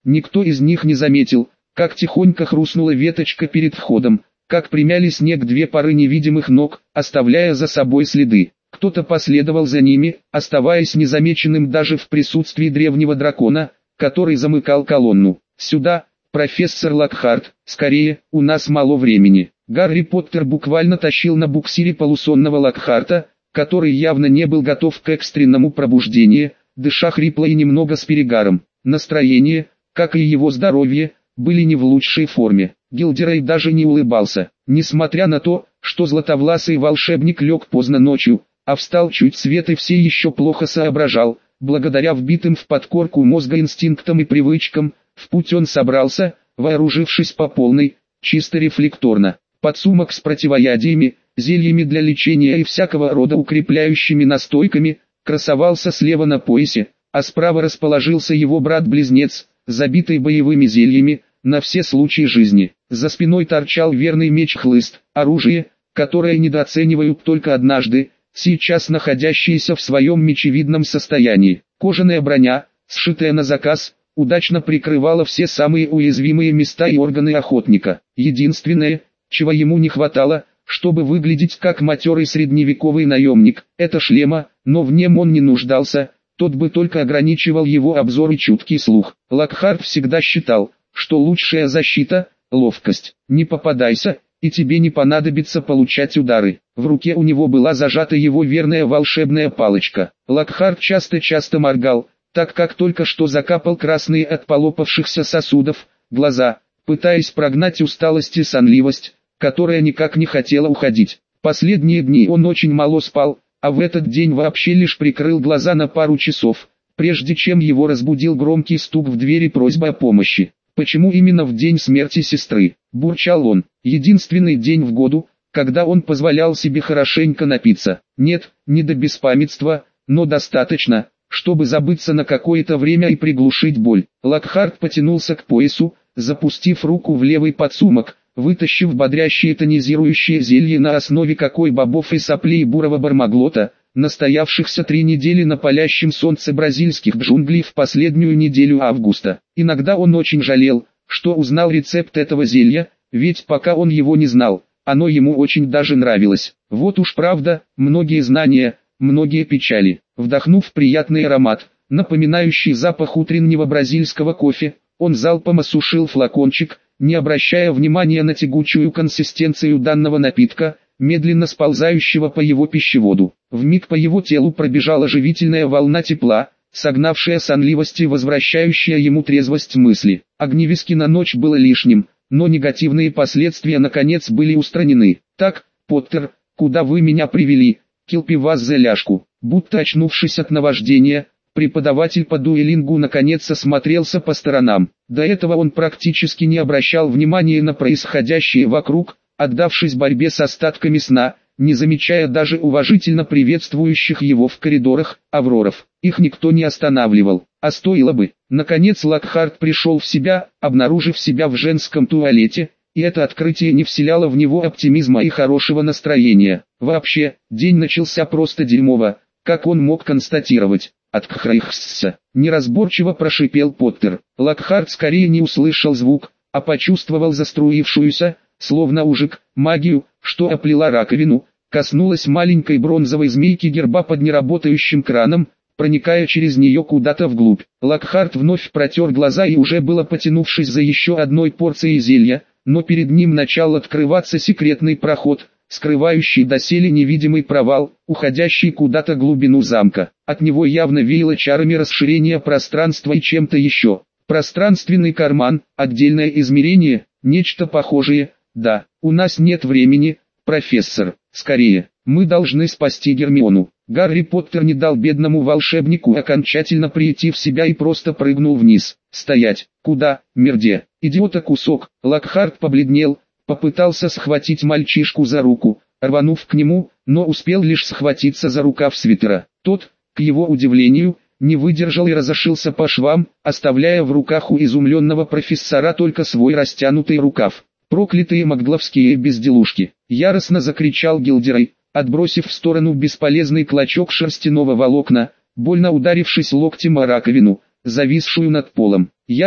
Никто из них не заметил, как тихонько хрустнула веточка перед входом, как примяли снег две пары невидимых ног, оставляя за собой следы. Кто-то последовал за ними, оставаясь незамеченным даже в присутствии древнего дракона, который замыкал колонну. «Сюда, профессор Локхарт, скорее, у нас мало времени». Гарри Поттер буквально тащил на буксире полусонного Локхарта, который явно не был готов к экстренному пробуждению, дыша хрипло и немного с перегаром. Настроение, как и его здоровье, были не в лучшей форме. Гилдерей даже не улыбался, несмотря на то, что златовласый волшебник лег поздно ночью, а встал чуть свет и все еще плохо соображал. Благодаря вбитым в подкорку мозга инстинктам и привычкам, в путь он собрался, вооружившись по полной, чисто рефлекторно. Подсумок с противоядиями, зельями для лечения и всякого рода укрепляющими настойками, красовался слева на поясе, а справа расположился его брат-близнец, забитый боевыми зельями, на все случаи жизни. За спиной торчал верный меч-хлыст, оружие, которое недооценивают только однажды, сейчас находящееся в своем мечевидном состоянии. Кожаная броня, сшитая на заказ, удачно прикрывала все самые уязвимые места и органы охотника. Единственное, чего ему не хватало, чтобы выглядеть как матерый средневековый наемник, это шлема, но в нем он не нуждался, тот бы только ограничивал его обзор и чуткий слух. Локхарт всегда считал, что лучшая защита – ловкость. Не попадайся, и тебе не понадобится получать удары. В руке у него была зажата его верная волшебная палочка. Локхарт часто-часто моргал, так как только что закапал красные от полопавшихся сосудов глаза, пытаясь прогнать усталость и сонливость, которая никак не хотела уходить. Последние дни он очень мало спал, а в этот день вообще лишь прикрыл глаза на пару часов, прежде чем его разбудил громкий стук в двери, просьба о помощи. «Почему именно в день смерти сестры?» – бурчал он. Единственный день в году, когда он позволял себе хорошенько напиться. Нет, не до беспамятства, но достаточно, чтобы забыться на какое-то время и приглушить боль. Локхарт потянулся к поясу, запустив руку в левый подсумок, вытащив бодрящее тонизирующее зелье на основе бобов и соплей бурого бармаглота, настоявшихся 3 недели на палящем солнце бразильских джунглей в последнюю неделю августа. Иногда он очень жалел, что узнал рецепт этого зелья, ведь пока он его не знал, оно ему очень даже нравилось. Вот уж правда, многие знания, многие печали. Вдохнув приятный аромат, напоминающий запах утреннего бразильского кофе, он залпом осушил флакончик, не обращая внимания на тягучую консистенцию данного напитка, медленно сползающего по его пищеводу. Вмиг по его телу пробежала живительная волна тепла, согнавшая сонливость и возвращающая ему трезвость мысли. Огневиски на ночь было лишним, но негативные последствия наконец были устранены. «Так, Поттер, куда вы меня привели?» Килпи вас за ляжку. Будто очнувшись от наваждения, преподаватель по дуэлингу наконец осмотрелся по сторонам. До этого он практически не обращал внимания на происходящее вокруг, отдавшись борьбе с остатками сна, не замечая даже уважительно приветствующих его в коридорах авроров. Их никто не останавливал, а стоило бы. Наконец Локхарт пришел в себя, обнаружив себя в женском туалете, и это открытие не вселяло в него оптимизма и хорошего настроения. Вообще, день начался просто дерьмово, как он мог констатировать. «Откхрайхсса», неразборчиво прошипел Поттер. Локхарт скорее не услышал звук, а почувствовал заструившуюся, словно ужик, магию, что оплела раковину, коснулась маленькой бронзовой змейки герба под неработающим краном, проникая через нее куда-то вглубь. Локхарт вновь протер глаза и уже было потянувшись за еще одной порцией зелья, но перед ним начал открываться секретный проход, скрывающий доселе невидимый провал, уходящий куда-то в глубину замка. От него явно веяло чарами расширения пространства и чем-то еще. Пространственный карман, отдельное измерение, нечто похожее. «Да, у нас нет времени, профессор, скорее, мы должны спасти Гермиону». Гарри Поттер не дал бедному волшебнику окончательно прийти в себя и просто прыгнул вниз. «Стоять! Куда, мерде? Идиота кусок!» Локхарт побледнел, попытался схватить мальчишку за руку, рванув к нему, но успел лишь схватиться за рукав свитера. Тот, к его удивлению, не выдержал и разошился по швам, оставляя в руках у изумленного профессора только свой растянутый рукав. «Проклятые магловские безделушки!» — яростно закричал Гилдерей, отбросив в сторону бесполезный клочок шерстяного волокна, больно ударившись локтем о раковину, зависшую над полом. «Я иду!»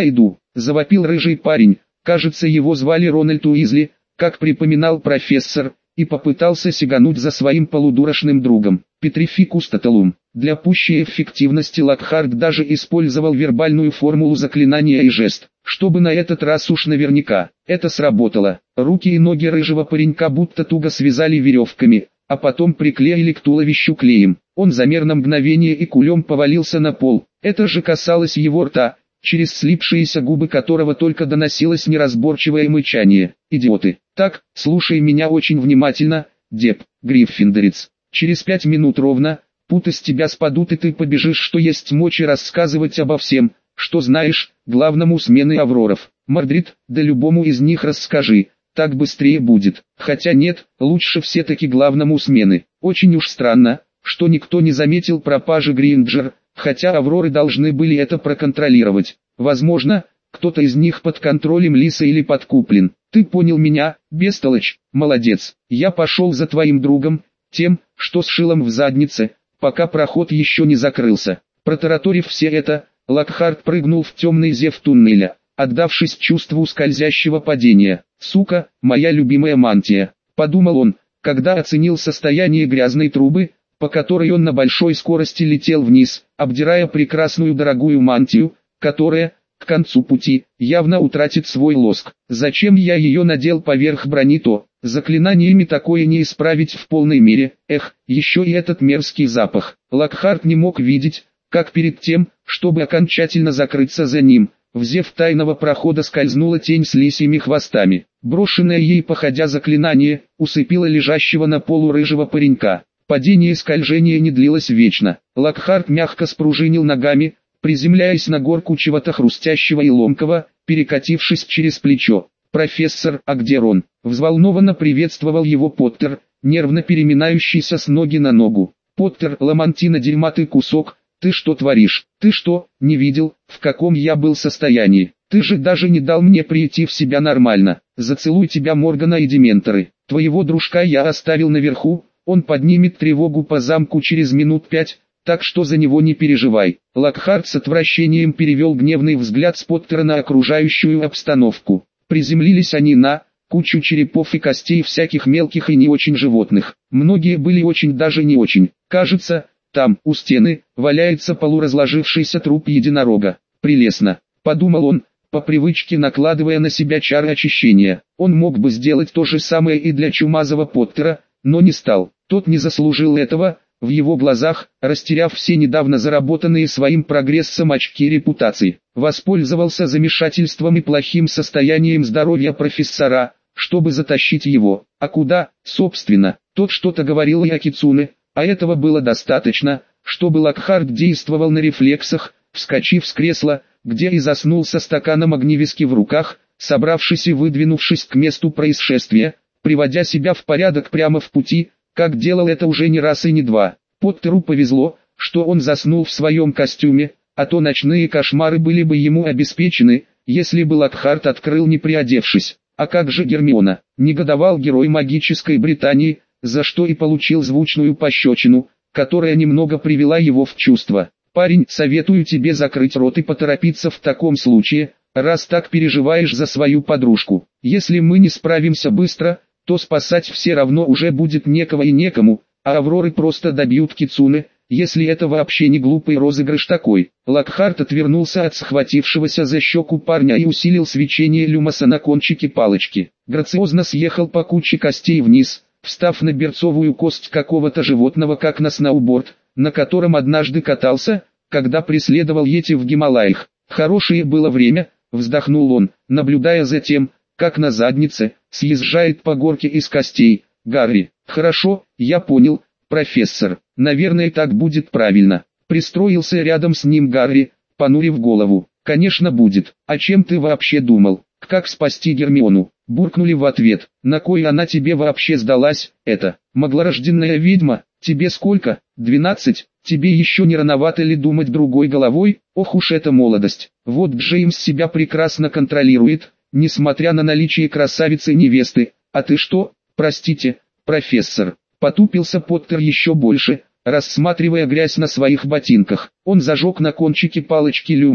завопил рыжий парень, кажется его звали Рональд Уизли, как припоминал профессор, и попытался сигануть за своим полудурочным другом. Петрификус тоталум. Для пущей эффективности Локхарт даже использовал вербальную формулу заклинания и жест, чтобы на этот раз уж наверняка. Это сработало. Руки и ноги рыжего паренька будто туго связали веревками, а потом приклеили к туловищу клеем. Он замер на мгновение и кулем повалился на пол. Это же касалось его рта, через слипшиеся губы которого только доносилось неразборчивое мычание. «Идиоты! Так, слушай меня очень внимательно, Деп, Гриффиндорец. Через 5 минут ровно, путы с тебя спадут и ты побежишь, что есть мочи, рассказывать обо всем, что знаешь, главному смены Авроров. Мордрид, да любому из них расскажи, так быстрее будет. Хотя нет, лучше все-таки главному смены. Очень уж странно, что никто не заметил пропажи Гринджер, хотя Авроры должны были это проконтролировать. Возможно, кто-то из них под контролем Лиса или подкуплен. Ты понял меня, бестолочь, молодец. Я пошел за твоим другом, тем, что с шилом в заднице, пока проход еще не закрылся. Протараторив все это, Локхарт прыгнул в темный зев туннеля, отдавшись чувству скользящего падения. «Сука, моя любимая мантия», — подумал он, когда оценил состояние грязной трубы, по которой он на большой скорости летел вниз, обдирая прекрасную дорогую мантию, которая, к концу пути, явно утратит свой лоск. Зачем я ее надел поверх брони, то заклинаниями такое не исправить в полной мере. Эх, еще и этот мерзкий запах. Локхарт не мог видеть, как перед тем, чтобы окончательно закрыться за ним, в зев тайного прохода скользнула тень с лисьими хвостами. Брошенное ей походя заклинание, усыпило лежащего на полу рыжего паренька. Падение и скольжение не длилось вечно. Локхарт мягко спружинил ногами, приземляясь на горку чего-то хрустящего и ломкого, перекатившись через плечо. «Профессор, а где Рон?» Взволнованно приветствовал его Поттер, нервно переминающийся с ноги на ногу. «Поттер, ламантина дерьматый кусок, ты что творишь? Ты что, не видел, в каком я был состоянии? Ты же даже не дал мне прийти в себя нормально. Зацелуй тебя Моргана и Дементоры. Твоего дружка я оставил наверху, он поднимет тревогу по замку через минут 5, так что за него не переживай». Локхарт с отвращением перевел гневный взгляд с Поттера на окружающую обстановку. Приземлились они на кучу черепов и костей всяких мелких и не очень животных. Многие были очень даже не очень. Кажется, там, у стены, валяется полуразложившийся труп единорога. «Прелестно», — подумал он, по привычке накладывая на себя чары очищения. Он мог бы сделать то же самое и для чумазого Поттера, но не стал. Тот не заслужил этого. В его глазах, растеряв все недавно заработанные своим прогрессом очки репутации, воспользовался замешательством и плохим состоянием здоровья профессора, чтобы затащить его. А куда, собственно? Тот что-то говорил и о Кицуне, а этого было достаточно, чтобы Локхарт действовал на рефлексах, вскочив с кресла, где и заснул со стаканом огневиски в руках, собравшись и выдвинувшись к месту происшествия, приводя себя в порядок прямо в пути, как делал это уже не раз и не два. Поттеру повезло, что он заснул в своем костюме, а то ночные кошмары были бы ему обеспечены, если бы Локхарт открыл не приодевшись. А как же Гермиона? Негодовал герой магической Британии, за что и получил звучную пощечину, которая немного привела его в чувство. «Парень, советую тебе закрыть рот и поторопиться в таком случае, раз так переживаешь за свою подружку. Если мы не справимся быстро, то спасать все равно уже будет некого и некому, а Авроры просто добьют Кицуне, если это вообще не глупый розыгрыш такой». Локхарт отвернулся от схватившегося за щеку парня и усилил свечение люмоса на кончике палочки. Грациозно съехал по куче костей вниз, встав на берцовую кость какого-то животного как на сноуборд, на котором однажды катался, когда преследовал Йети в Гималаях. «Хорошее было время», вздохнул он, наблюдая за тем, как на заднице съезжает по горке из костей. «Гарри, хорошо, я понял, профессор, наверное так будет правильно». Пристроился рядом с ним Гарри, понурив голову. «Конечно будет, а чем ты вообще думал? Как спасти Гермиону?» Буркнули в ответ. «На кой она тебе вообще сдалась, эта маглорожденная ведьма? Тебе сколько? 12? Тебе еще не рановато ли думать другой головой? Ох уж эта молодость. Вот Джеймс себя прекрасно контролирует, несмотря на наличие красавицы-невесты. А ты что, простите, профессор?» Потупился Поттер еще больше, рассматривая грязь на своих ботинках. Он зажег на кончике палочки люмос,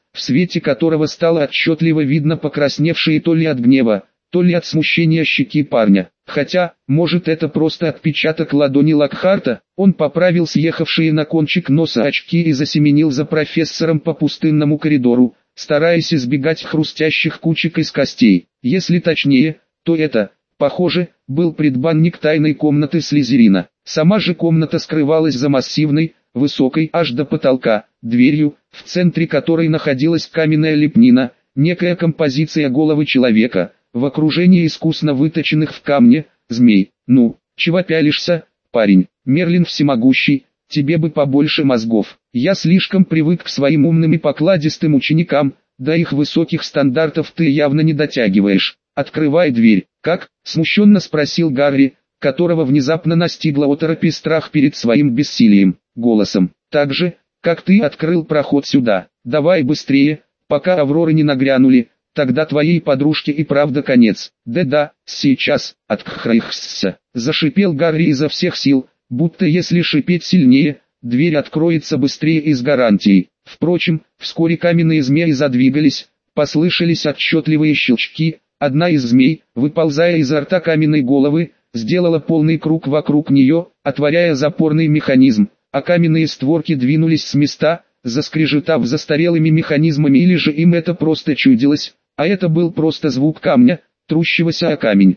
в свете которого стало отчетливо видно покрасневшие то ли от гнева, то ли от смущения щеки парня. Хотя, может, это просто отпечаток ладони Локхарта. Он поправил съехавшие на кончик носа очки и засеменил за профессором по пустынному коридору, стараясь избегать хрустящих кучек из костей. Если точнее, то это, похоже, был предбанник тайной комнаты Слизерина. Сама же комната скрывалась за массивной, высокой аж до потолка, дверью, в центре которой находилась каменная лепнина, некая композиция головы человека, в окружении искусно выточенных в камне, змей. Ну, чего пялишься, парень? Мерлин всемогущий, тебе бы побольше мозгов. Я слишком привык к своим умным и покладистым ученикам, до их высоких стандартов ты явно не дотягиваешь. Открывай дверь. Как? Смущенно спросил Гарри, которого внезапно настигла оторопь и страх перед своим бессилием. Голосом. Так же, как ты открыл проход сюда. Давай быстрее, пока Авроры не нагрянули. Тогда твоей подружке и правда конец. Да-да, сейчас, отхрыхсся. Зашипел Гарри изо всех сил, будто если шипеть сильнее, дверь откроется быстрее и с гарантией. Впрочем, вскоре каменные змеи задвигались, послышались отчетливые щелчки. Одна из змей, выползая изо рта каменной головы, сделала полный круг вокруг нее, отворяя запорный механизм, а каменные створки двинулись с места, заскрежетав застарелыми механизмами, или же им это просто чудилось. А это был просто звук камня, трущегося о камень.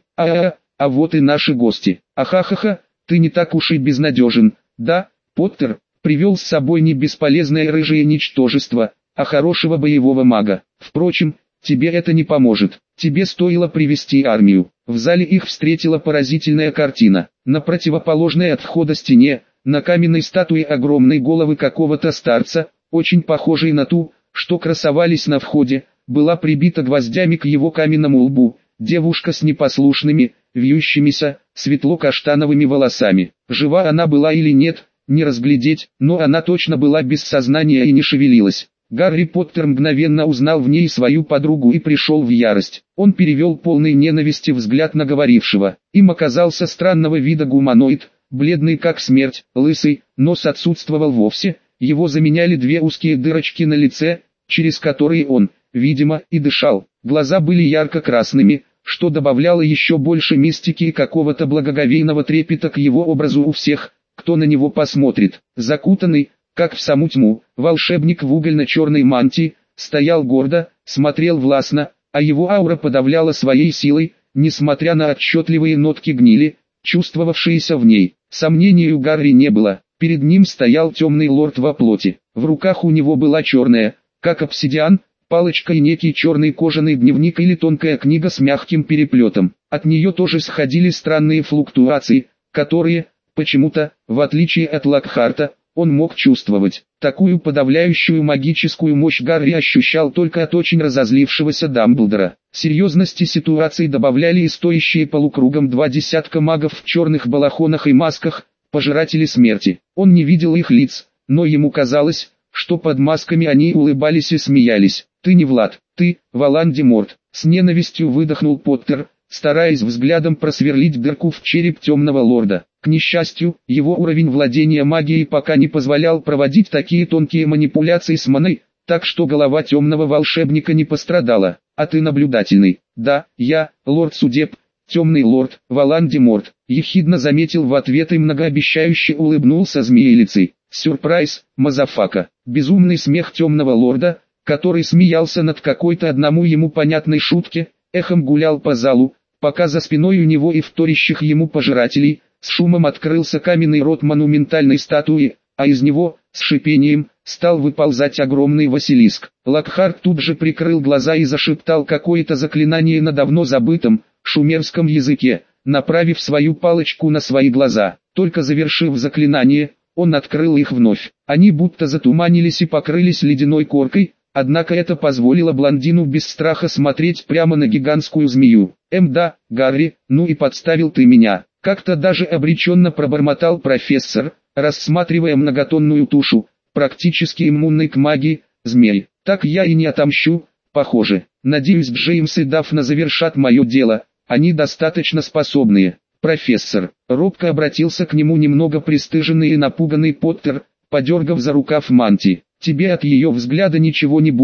А вот и наши гости. Ахахаха, ты не так уж и безнадежен. Да, Поттер, привел с собой не бесполезное рыжее ничтожество, а хорошего боевого мага. Впрочем, тебе это не поможет. Тебе стоило привести армию. В зале их встретила поразительная картина. На противоположной от входа стене, на каменной статуе огромной головы какого-то старца, очень похожей на ту, что красовались на входе, была прибита гвоздями к его каменному лбу, девушка с непослушными, вьющимися, светло-каштановыми волосами. Жива она была или нет, не разглядеть, но она точно была без сознания и не шевелилась. Гарри Поттер мгновенно узнал в ней свою подругу и пришел в ярость. Он перевел полный ненависти взгляд на говорившего. Им оказался странного вида гуманоид, бледный как смерть, лысый, нос отсутствовал вовсе, его заменяли две узкие дырочки на лице, через которые он, видимо, и дышал. Глаза были ярко-красными, что добавляло еще больше мистики и какого-то благоговейного трепета к его образу у всех, кто на него посмотрит. Закутанный, как в саму тьму, волшебник в угольно-черной мантии, стоял гордо, смотрел властно, а его аура подавляла своей силой, несмотря на отчетливые нотки гнили, чувствовавшиеся в ней. Сомнений у Гарри не было, перед ним стоял темный лорд во плоти. В руках у него была черная, как обсидиан, палочка и некий черный кожаный дневник или тонкая книга с мягким переплетом. От нее тоже сходили странные флуктуации, которые, почему-то, в отличие от Локхарта, он мог чувствовать. Такую подавляющую магическую мощь Гарри ощущал только от очень разозлившегося Дамблдора. Серьезности ситуации добавляли и стоящие полукругом 20 магов в черных балахонах и масках, пожиратели смерти. Он не видел их лиц, но ему казалось, что под масками они улыбались и смеялись. «Ты не Влад, ты, Волан-де-Морт», — с ненавистью выдохнул Поттер, стараясь взглядом просверлить дырку в череп темного лорда. К несчастью, его уровень владения магией пока не позволял проводить такие тонкие манипуляции с маной, так что голова темного волшебника не пострадала. «А ты наблюдательный». «Да, я, лорд судеб, темный лорд, Волан-де-Морт», — ехидно заметил в ответ и многообещающе улыбнулся змеелицей. «Сюрприз, мазафака». Безумный смех темного лорда, который смеялся над какой-то одному ему понятной шутке, эхом гулял по залу, пока за спиной у него и вторящих ему пожирателей, с шумом открылся каменный рот монументальной статуи, а из него, с шипением, стал выползать огромный Василиск. Локхарт тут же прикрыл глаза и зашептал какое-то заклинание на давно забытом, шумерском языке, направив свою палочку на свои глаза. Только завершив заклинание, он открыл их вновь. Они будто затуманились и покрылись ледяной коркой, однако это позволило блондину без страха смотреть прямо на гигантскую змею. Да, Гарри, ну и подставил ты меня». Как-то даже обреченно пробормотал профессор, рассматривая многотонную тушу, практически иммунной к магии, змей. «Так я и не отомщу, похоже. Надеюсь, Джеймс и Дафна завершат мое дело, они достаточно способные». Профессор робко обратился к нему немного пристыженный и напуганный Поттер, подергав за рукав мантии. «Тебе от ее взгляда ничего не будет,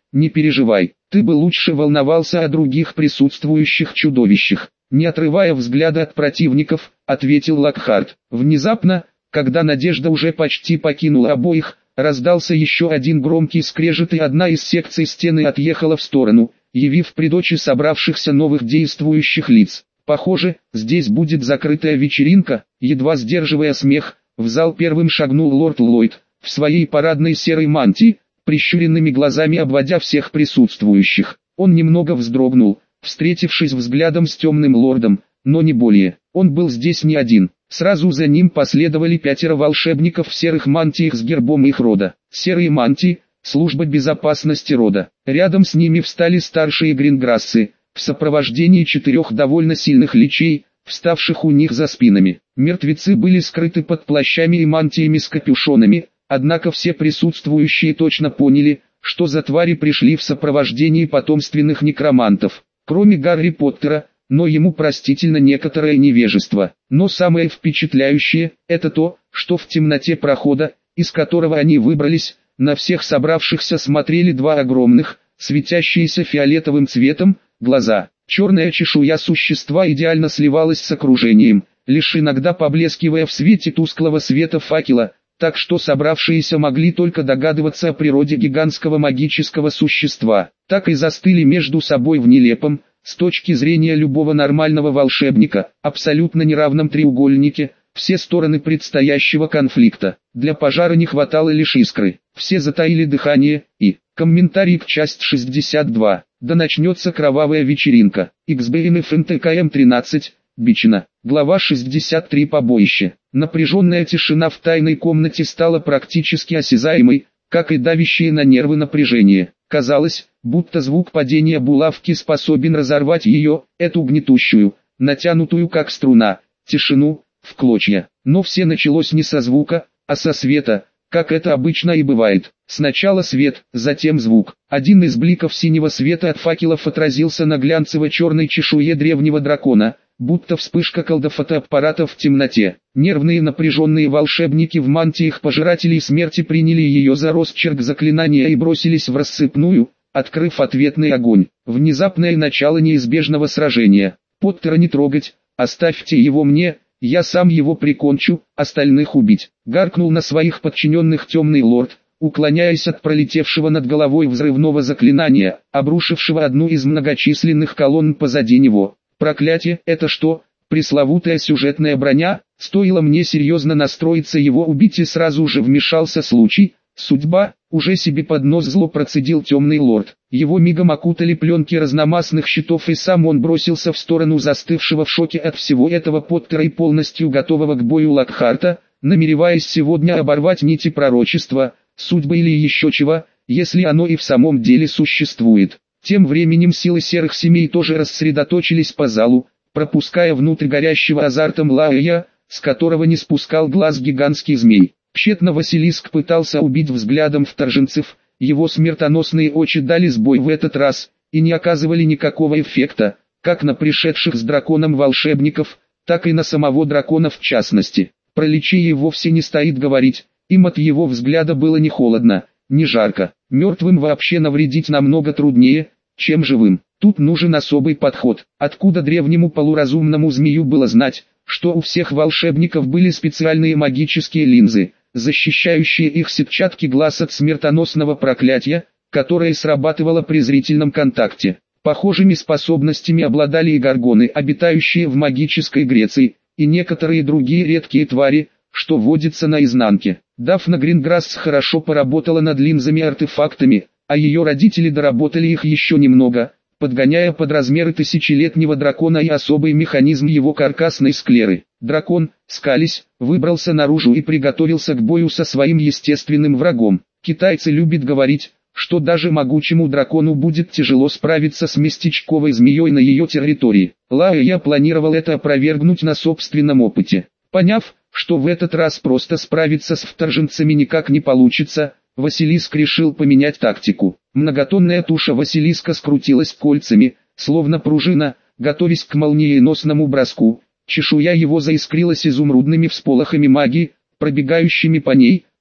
не переживай, ты бы лучше волновался о других присутствующих чудовищах. Не отрывая взгляда от противников, ответил Локхарт. Внезапно, когда надежда уже почти покинула обоих, раздался еще один громкий скрежет, и одна из секций стены отъехала в сторону, явив пред очи собравшихся новых действующих лиц. Похоже, здесь будет закрытая вечеринка. Едва сдерживая смех, в зал первым шагнул лорд Ллойд, в своей парадной серой мантии, прищуренными глазами обводя всех присутствующих. Он немного вздрогнул, встретившись взглядом с темным лордом, но не более. Он был здесь не один. Сразу за ним последовали 5 волшебников в серых мантиях с гербом их рода. Серые мантии – служба безопасности рода. Рядом с ними встали старшие гринграссы, в сопровождении 4 довольно сильных личей, вставших у них за спинами. Мертвецы были скрыты под плащами и мантиями с капюшонами, однако все присутствующие точно поняли, что за твари пришли в сопровождении потомственных некромантов. Кроме Гарри Поттера, но ему простительно некоторое невежество. Но самое впечатляющее – это то, что в темноте прохода, из которого они выбрались, на всех собравшихся смотрели 2 огромных, светящиеся фиолетовым цветом, глаза. Черная чешуя существа идеально сливалась с окружением, лишь иногда поблескивая в свете тусклого света факела, так что собравшиеся могли только догадываться о природе гигантского магического существа. Так и застыли между собой в нелепом, с точки зрения любого нормального волшебника, абсолютно неравном треугольнике, все стороны предстоящего конфликта. Для пожара не хватало лишь искры. Все затаили дыхание, и... Комментарий к часть 62. Да начнется кровавая вечеринка. XBNF НТКМ 13. Бичина. Глава 63. Побоище. Напряженная тишина в тайной комнате стала практически осязаемой, как и давящее на нервы напряжение. Казалось, будто звук падения булавки способен разорвать ее, эту гнетущую, натянутую как струна, тишину, в клочья. Но все началось не со звука, а со света, как это обычно и бывает. Сначала свет, затем звук. Один из бликов синего света от факелов отразился на глянцево-черной чешуе древнего дракона, будто вспышка колдофотоаппарата в темноте. Нервные напряженные волшебники в мантиях пожирателей смерти приняли ее за росчерк заклинания и бросились в рассыпную, открыв ответный огонь. Внезапное начало неизбежного сражения. Поттера не трогать, оставьте его мне, я сам его прикончу, остальных убить. Гаркнул на своих подчиненных темный лорд, уклоняясь от пролетевшего над головой взрывного заклинания, обрушившего одну из многочисленных колонн позади него. Проклятие, это что, пресловутая сюжетная броня? Стоило мне серьезно настроиться его убить, и сразу же вмешался случай. Судьба, уже себе под нос зло процедил темный лорд. Его мигом окутали пленки разномастных щитов, и сам он бросился в сторону застывшего в шоке от всего этого Поттера и полностью готового к бою Локхарта, намереваясь сегодня оборвать нити пророчества, судьбы или еще чего, если оно и в самом деле существует. Тем временем силы серых семей тоже рассредоточились по залу, пропуская внутрь горящего азартом Лаэя, с которого не спускал глаз гигантский змей. Тщетно Василиск пытался убить взглядом вторженцев, его смертоносные очи дали сбой в этот раз, и не оказывали никакого эффекта, как на пришедших с драконом волшебников, так и на самого дракона в частности. Про личие вовсе не стоит говорить, им от его взгляда было не холодно, не жарко. Мертвым вообще навредить намного труднее, чем живым. Тут нужен особый подход. Откуда древнему полуразумному змею было знать, что у всех волшебников были специальные магические линзы, защищающие их сетчатки глаз от смертоносного проклятия, которое срабатывало при зрительном контакте. Похожими способностями обладали и горгоны, обитающие в магической Греции, и некоторые другие редкие твари, что водятся на изнанке. Дафна Гринграсс хорошо поработала над линзами-артефактами, а ее родители доработали их еще немного, подгоняя под размеры тысячелетнего дракона и особый механизм его каркасной склеры. Дракон, скались, выбрался наружу и приготовился к бою со своим естественным врагом. Китайцы любят говорить, что даже могучему дракону будет тяжело справиться с местечковой змеей на ее территории. Лаэя планировал это опровергнуть на собственном опыте. Поняв, что в этот раз просто справиться с вторженцами никак не получится, Василиск решил поменять тактику. Многотонная туша Василиска скрутилась кольцами, словно пружина, готовясь к молниеносному броску. Чешуя его заискрилась изумрудными всполохами магии, пробегающими по ней,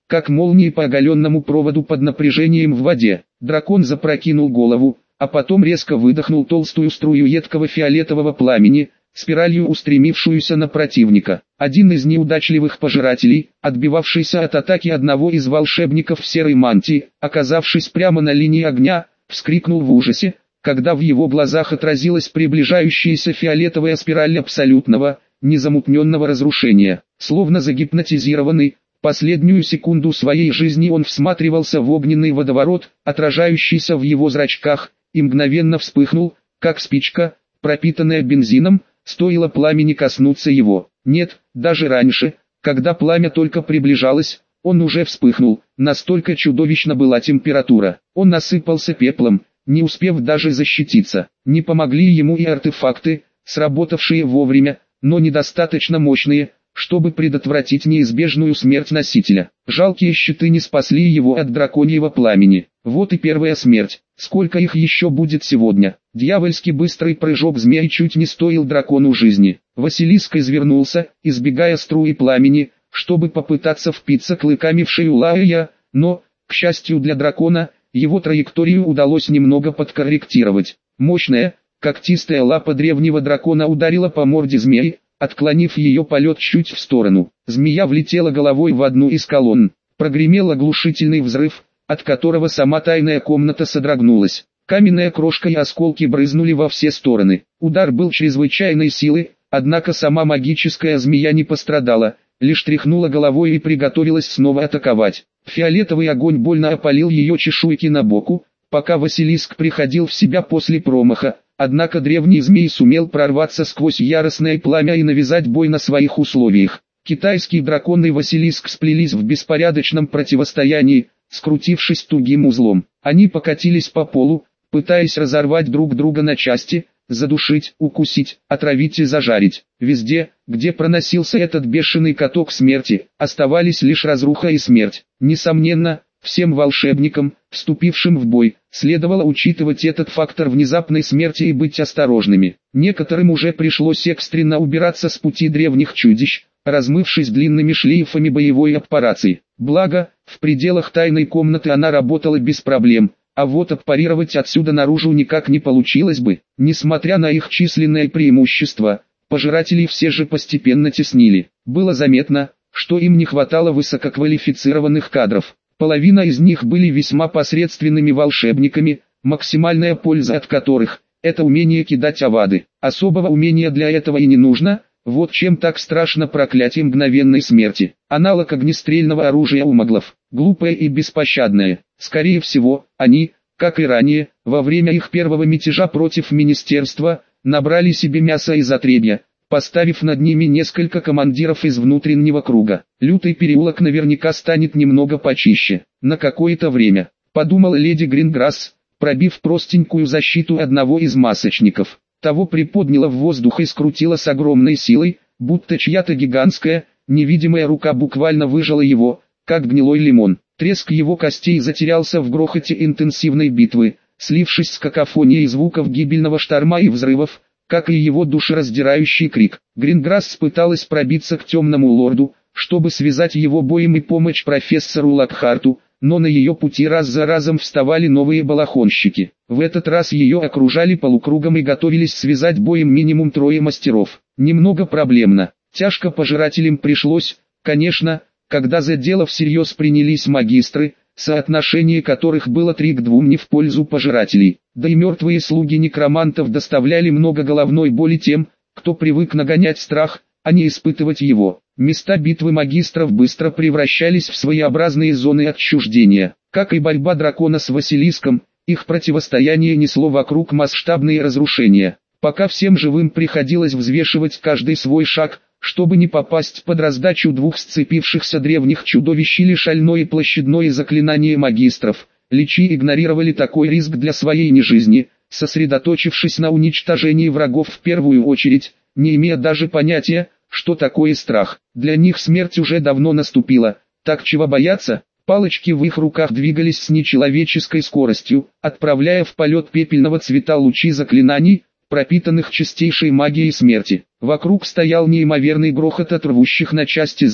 как молнии по оголенному проводу под напряжением в воде. Дракон запрокинул голову, а потом резко выдохнул толстую струю едкого фиолетового пламени, спиралью устремившуюся на противника. Один из неудачливых пожирателей, отбивавшийся от атаки одного из волшебников в серой мантии, оказавшись прямо на линии огня, вскрикнул в ужасе, когда в его глазах отразилась приближающаяся фиолетовая спираль абсолютного, незамутненного разрушения. Словно загипнотизированный, последнюю секунду своей жизни он всматривался в огненный водоворот, отражающийся в его зрачках, и мгновенно вспыхнул, как спичка, пропитанная бензином, стоило пламени коснуться его. Нет, даже раньше, когда пламя только приближалось, он уже вспыхнул, настолько чудовищна была температура. Он насыпался пеплом, не успев даже защититься. Не помогли ему и артефакты, сработавшие вовремя, но недостаточно мощные, чтобы предотвратить неизбежную смерть носителя. Жалкие щиты не спасли его от драконьего пламени. Вот и первая смерть. Сколько их еще будет сегодня? Дьявольски быстрый прыжок змей чуть не стоил дракону жизни. Василиск извернулся, избегая струи пламени, чтобы попытаться впиться клыками в шею Лая, но, к счастью для дракона, его траекторию удалось немного подкорректировать. Мощная, когтистая лапа древнего дракона ударила по морде змеи, отклонив ее полет чуть в сторону. Змея влетела головой в одну из колонн. Прогремел оглушительный взрыв, от которого сама тайная комната содрогнулась. Каменная крошка и осколки брызнули во все стороны. Удар был чрезвычайной силы, однако сама магическая змея не пострадала, лишь тряхнула головой и приготовилась снова атаковать. Фиолетовый огонь больно опалил ее чешуйки на боку, пока Василиск приходил в себя после промаха. Однако древний змей сумел прорваться сквозь яростное пламя и навязать бой на своих условиях. Китайский дракон и Василиск сплелись в беспорядочном противостоянии, скрутившись тугим узлом. Они покатились по полу, пытаясь разорвать друг друга на части, задушить, укусить, отравить и зажарить. Везде, где проносился этот бешеный каток смерти, оставались лишь разруха и смерть. Несомненно, всем волшебникам, вступившим в бой, следовало учитывать этот фактор внезапной смерти и быть осторожными. Некоторым уже пришлось экстренно убираться с пути древних чудищ, размывшись длинными шлейфами боевой аппарации. Благо, в пределах тайной комнаты она работала без проблем, а вот отпарировать отсюда наружу никак не получилось бы. Несмотря на их численное преимущество, пожирателей все же постепенно теснили. Было заметно, что им не хватало высококвалифицированных кадров. Половина из них были весьма посредственными волшебниками, максимальная польза от которых – это умение кидать авады. Особого умения для этого и не нужно, вот чем так страшно проклятие мгновенной смерти. Аналог огнестрельного оружия у маглов, глупое и беспощадное. Скорее всего, они, как и ранее, во время их первого мятежа против министерства, набрали себе мясо из отребья, поставив над ними несколько командиров из внутреннего круга. Лютый переулок наверняка станет немного почище. На какое-то время, подумала леди Гринграсс, пробив простенькую защиту одного из масочников. Того приподняло в воздух и скрутило с огромной силой, будто чья-то гигантская, невидимая рука буквально выжала его, как гнилой лимон. Треск его костей затерялся в грохоте интенсивной битвы, слившись с какофонией звуков гибельного шторма и взрывов, как и его душераздирающий крик. Гринграсс пыталась пробиться к темному лорду, чтобы связать его боем и помочь профессору Локхарту, но на ее пути раз за разом вставали новые балахонщики. В этот раз ее окружали полукругом и готовились связать боем минимум 3 мастеров. Немного проблемно. Тяжко пожирателям пришлось, конечно, когда за дело всерьез принялись магистры, соотношение которых было 3 к 2 не в пользу пожирателей. Да и мертвые слуги некромантов доставляли много головной боли тем, кто привык нагонять страх, а не испытывать его. Места битвы магистров быстро превращались в своеобразные зоны отчуждения. Как и борьба дракона с Василиском, их противостояние несло вокруг масштабные разрушения. Пока всем живым приходилось взвешивать каждый свой шаг, чтобы не попасть под раздачу 2 сцепившихся древних чудовищ или шальное площадное заклинание магистров, личи игнорировали такой риск для своей нежизни, сосредоточившись на уничтожении врагов в первую очередь, не имея даже понятия, что такое страх. Для них смерть уже давно наступила, так чего бояться? Палочки в их руках двигались с нечеловеческой скоростью, отправляя в полет пепельного цвета лучи заклинаний, пропитанных чистейшей магией смерти. Вокруг стоял неимоверный грохот от рвущих на части зал,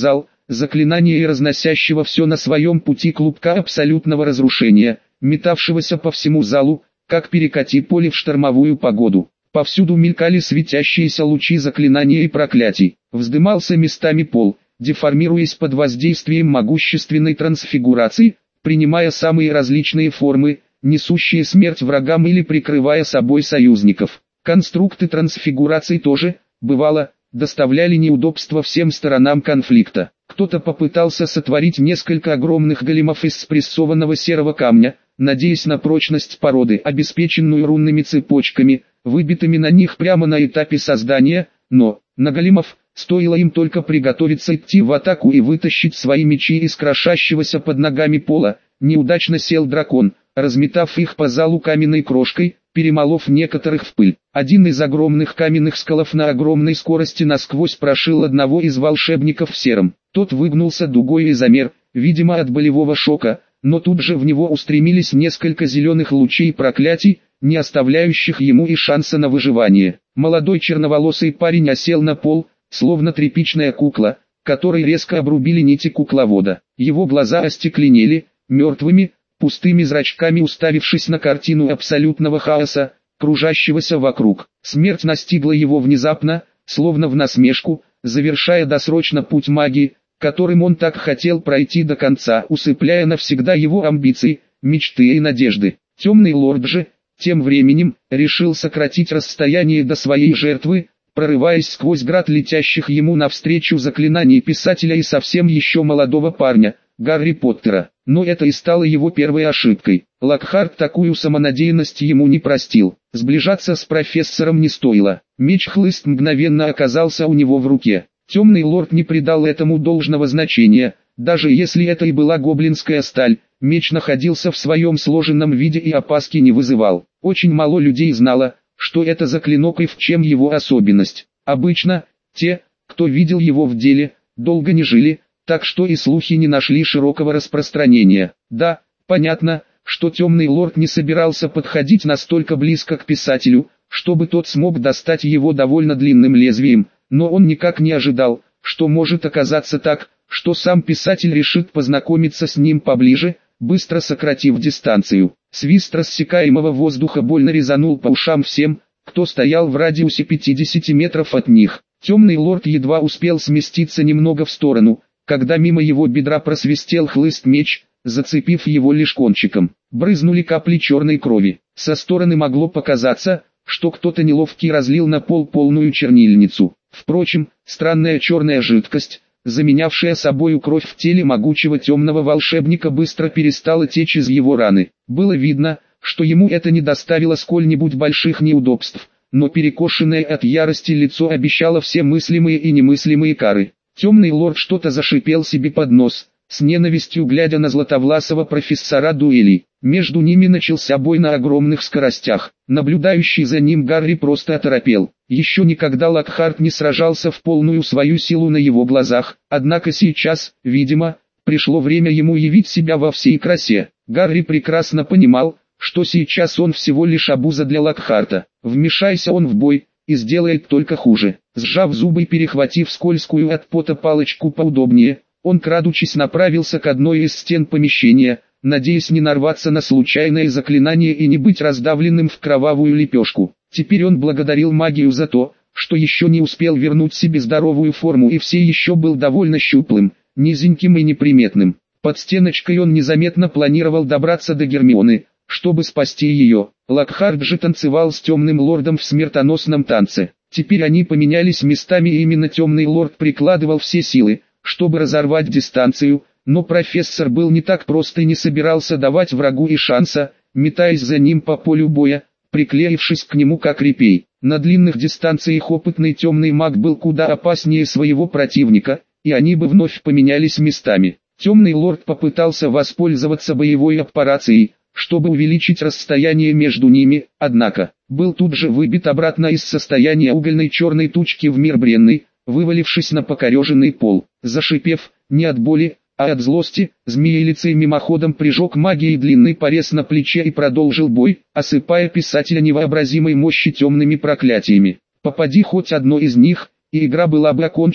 заклинания и разносящего все на своем пути клубка абсолютного разрушения, метавшегося по всему залу, как перекати поле в штормовую погоду. Повсюду мелькали светящиеся лучи заклинания и проклятий, вздымался местами пол, деформируясь под воздействием могущественной трансфигурации, принимая самые различные формы, несущие смерть врагам или прикрывая собой союзников. Конструкты трансфигураций тоже, бывало, доставляли неудобства всем сторонам конфликта. Кто-то попытался сотворить несколько огромных големов из спрессованного серого камня, надеясь на прочность породы, обеспеченную рунными цепочками, выбитыми на них прямо на этапе создания, но, на големов, стоило им только приготовиться идти в атаку и вытащить свои мечи из крошащегося под ногами пола, неудачно сел дракон, разметав их по залу каменной крошкой, перемолов некоторых в пыль. Один из огромных каменных скалов на огромной скорости насквозь прошил одного из волшебников в сером. Тот выгнулся дугой и замер, видимо от болевого шока, но тут же в него устремились несколько зеленых лучей проклятий, не оставляющих ему и шанса на выживание. Молодой черноволосый парень осел на пол, словно тряпичная кукла, которой резко обрубили нити кукловода. Его глаза остекленели, мертвыми, пустыми зрачками уставившись на картину абсолютного хаоса, кружащегося вокруг. Смерть настигла его внезапно, словно в насмешку, завершая досрочно путь магии, которым он так хотел пройти до конца, усыпляя навсегда его амбиции, мечты и надежды. Темный лорд же, тем временем, решил сократить расстояние до своей жертвы, прорываясь сквозь град летящих ему навстречу заклинаний писателя и совсем еще молодого парня, Гарри Поттера. Но это и стало его первой ошибкой. Локхарт такую самонадеянность ему не простил. Сближаться с профессором не стоило. Меч-хлыст мгновенно оказался у него в руке. Темный лорд не придал этому должного значения. Даже если это и была гоблинская сталь, меч находился в своем сложенном виде и опаски не вызывал. Очень мало людей знало, что это за клинок и в чем его особенность. Обычно, те, кто видел его в деле, долго не жили, так что и слухи не нашли широкого распространения. Да, понятно, что темный лорд не собирался подходить настолько близко к писателю, чтобы тот смог достать его довольно длинным лезвием, но он никак не ожидал, что может оказаться так, что сам писатель решит познакомиться с ним поближе, быстро сократив дистанцию. Свист рассекаемого воздуха больно резанул по ушам всем, кто стоял в радиусе 50 метров от них. Темный лорд едва успел сместиться немного в сторону, когда мимо его бедра просвистел хлыст-меч, зацепив его лишь кончиком. Брызнули капли черной крови. Со стороны могло показаться, что кто-то неловкий разлил на пол полную чернильницу. Впрочем, странная черная жидкость, заменявшая собою кровь в теле могучего темного волшебника, быстро перестала течь из его раны. Было видно, что ему это не доставило сколь-нибудь больших неудобств, но перекошенное от ярости лицо обещало все мыслимые и немыслимые кары. Темный лорд что-то зашипел себе под нос, с ненавистью глядя на златовласого профессора дуэли. Между ними начался бой на огромных скоростях. Наблюдающий за ним Гарри просто оторопел. Еще никогда Локхарт не сражался в полную свою силу на его глазах, однако сейчас, видимо, пришло время ему явить себя во всей красе. Гарри прекрасно понимал, что сейчас он всего лишь обуза для Локхарта. Вмешайся он в бой, и сделает только хуже. Сжав зубы и перехватив скользкую от пота палочку поудобнее, он крадучись направился к одной из стен помещения, надеясь не нарваться на случайное заклинание и не быть раздавленным в кровавую лепешку. Теперь он благодарил магию за то, что еще не успел вернуть себе здоровую форму и все еще был довольно щуплым, низеньким и неприметным. Под стеночкой он незаметно планировал добраться до Гермионы, чтобы спасти ее. Локхарт же танцевал с темным лордом в смертоносном танце. Теперь они поменялись местами и именно темный лорд прикладывал все силы, чтобы разорвать дистанцию, но профессор был не так прост и не собирался давать врагу и шанса, метаясь за ним по полю боя, приклеившись к нему как репей. На длинных дистанциях опытный темный маг был куда опаснее своего противника, и они бы вновь поменялись местами. Темный лорд попытался воспользоваться боевой операцией, чтобы увеличить расстояние между ними, однако, был тут же выбит обратно из состояния угольной черной тучки в мир бренный, вывалившись на покореженный пол. Зашипев, не от боли, а от злости, змеелицей мимоходом прижег магией длинный порез на плече и продолжил бой, осыпая писателя невообразимой мощи темными проклятиями. Попади хоть одно из них, и игра была бы окончена,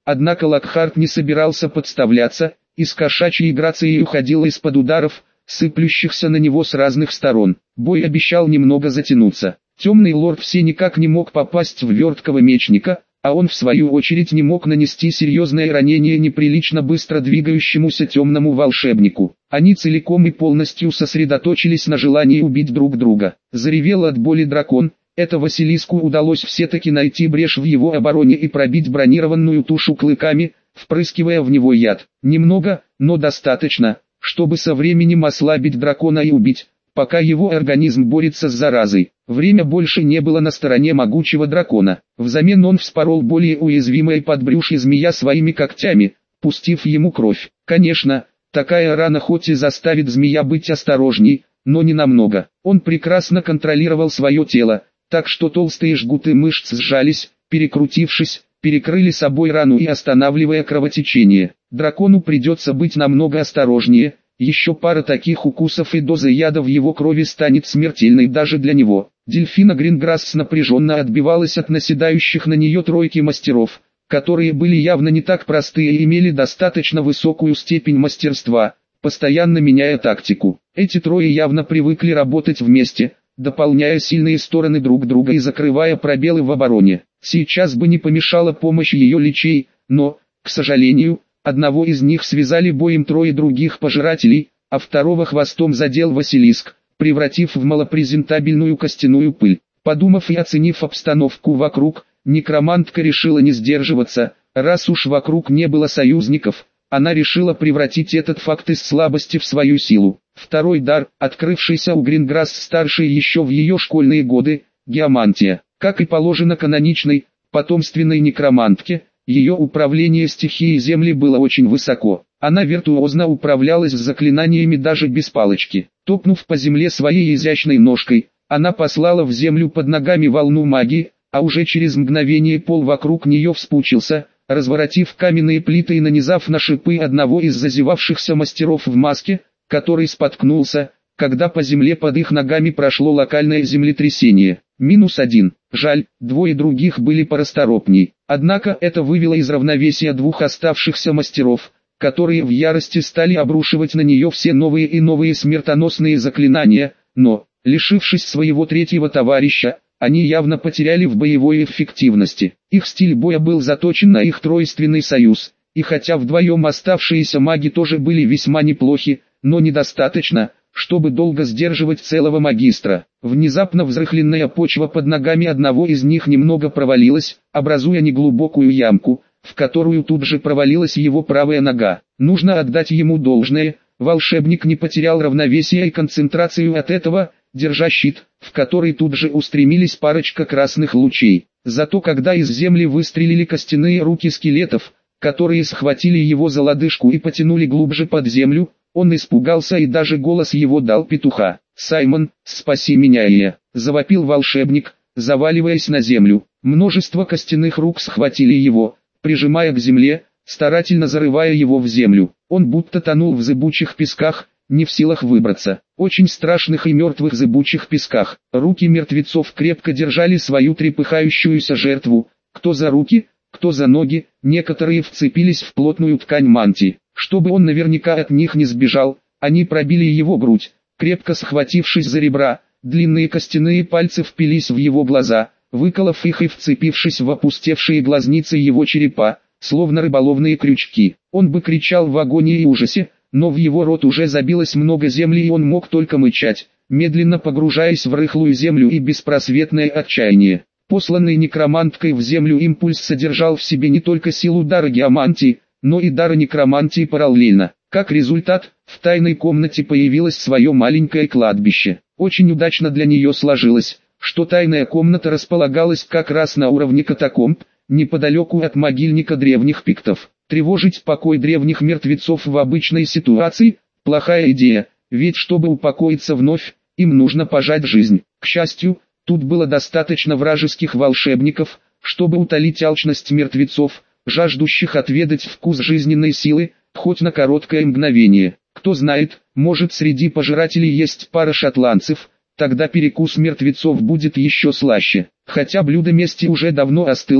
Однако Локхарт не собирался подставляться, и с кошачьей грацией уходил из-под ударов, сыплющихся на него с разных сторон. Бой обещал немного затянуться. Темный лорд все никак не мог попасть в верткого мечника, а он в свою очередь не мог нанести серьезное ранение неприлично быстро двигающемуся темному волшебнику. Они целиком и полностью сосредоточились на желании убить друг друга. Заревел от боли дракон. Это Василиску удалось все-таки найти брешь в его обороне и пробить бронированную тушу клыками, впрыскивая в него яд. Немного, но достаточно, чтобы со временем ослабить дракона и убить, пока его организм борется с заразой. Время больше не было на стороне могучего дракона. Взамен он вспорол более уязвимое подбрюшье змея своими когтями, пустив ему кровь. Конечно, такая рана хоть и заставит змея быть осторожней, но не намного. Он прекрасно контролировал свое тело, так что толстые жгуты мышц сжались, перекрутившись, перекрыли собой рану и останавливая кровотечение. Дракону придется быть намного осторожнее, еще пара таких укусов и доза яда в его крови станет смертельной даже для него. Дельфина Гринграсс напряженно отбивалась от наседающих на нее тройки мастеров, которые были явно не так простые и имели достаточно высокую степень мастерства, постоянно меняя тактику. Эти трое явно привыкли работать вместе, дополняя сильные стороны друг друга и закрывая пробелы в обороне. Сейчас бы не помешала помощь ее личей, но, к сожалению, одного из них связали боем трое других пожирателей, а второго хвостом задел Василиск, превратив в малопрезентабельную костяную пыль. Подумав и оценив обстановку вокруг, некромантка решила не сдерживаться. Раз уж вокруг не было союзников, она решила превратить этот факт из слабости в свою силу. Второй дар, открывшийся у Гринграсс-старшей еще в ее школьные годы, геомантия. Как и положено каноничной, потомственной некромантке, ее управление стихией земли было очень высоко. Она виртуозно управлялась с заклинаниями даже без палочки. Топнув по земле своей изящной ножкой, она послала в землю под ногами волну магии, а уже через мгновение пол вокруг нее вспучился, разворотив каменные плиты и нанизав на шипы одного из зазевавшихся мастеров в маске, который споткнулся, когда по земле под их ногами прошло локальное землетрясение. -1. Жаль, двое других были порасторопней. Однако это вывело из равновесия двух оставшихся мастеров, которые в ярости стали обрушивать на нее все новые и новые смертоносные заклинания, но, лишившись своего третьего товарища, они явно потеряли в боевой эффективности. Их стиль боя был заточен на их тройственный союз, и хотя вдвоем оставшиеся маги тоже были весьма неплохи, но недостаточно, чтобы долго сдерживать целого магистра. Внезапно взрыхленная почва под ногами одного из них немного провалилась, образуя неглубокую ямку, в которую тут же провалилась его правая нога. Нужно отдать ему должное, волшебник не потерял равновесие и концентрацию от этого, держа щит, в который тут же устремились парочка красных лучей. Зато когда из земли выстрелили костяные руки скелетов, которые схватили его за лодыжку и потянули глубже под землю, он испугался и даже голос его дал петуха. «Саймон, спаси меня!» — завопил волшебник, заваливаясь на землю. Множество костяных рук схватили его, прижимая к земле, старательно зарывая его в землю. Он будто тонул в зыбучих песках, не в силах выбраться. Очень страшных и мертвых зыбучих песках. Руки мертвецов крепко держали свою трепыхающуюся жертву, кто за руки, кто за ноги, некоторые вцепились в плотную ткань мантии. Чтобы он наверняка от них не сбежал, они пробили его грудь, крепко схватившись за ребра, длинные костяные пальцы впились в его глаза, выколов их и вцепившись в опустевшие глазницы его черепа, словно рыболовные крючки. Он бы кричал в агонии и ужасе, но в его рот уже забилось много земли и он мог только мычать, медленно погружаясь в рыхлую землю и беспросветное отчаяние. Посланный некроманткой в землю импульс содержал в себе не только силу дара геомантии, но и дара некромантии параллельно. Как результат, в тайной комнате появилось свое маленькое кладбище. Очень удачно для нее сложилось, что тайная комната располагалась как раз на уровне катакомб, неподалеку от могильника древних пиктов. Тревожить покой древних мертвецов в обычной ситуации – плохая идея, ведь чтобы упокоиться вновь, им нужно пожать жизнь. К счастью, тут было достаточно вражеских волшебников, чтобы утолить алчность мертвецов, жаждущих отведать вкус жизненной силы, хоть на короткое мгновение. Кто знает, может среди пожирателей есть пара шотландцев, тогда перекус мертвецов будет еще слаще. Хотя блюдо мести уже давно остыло,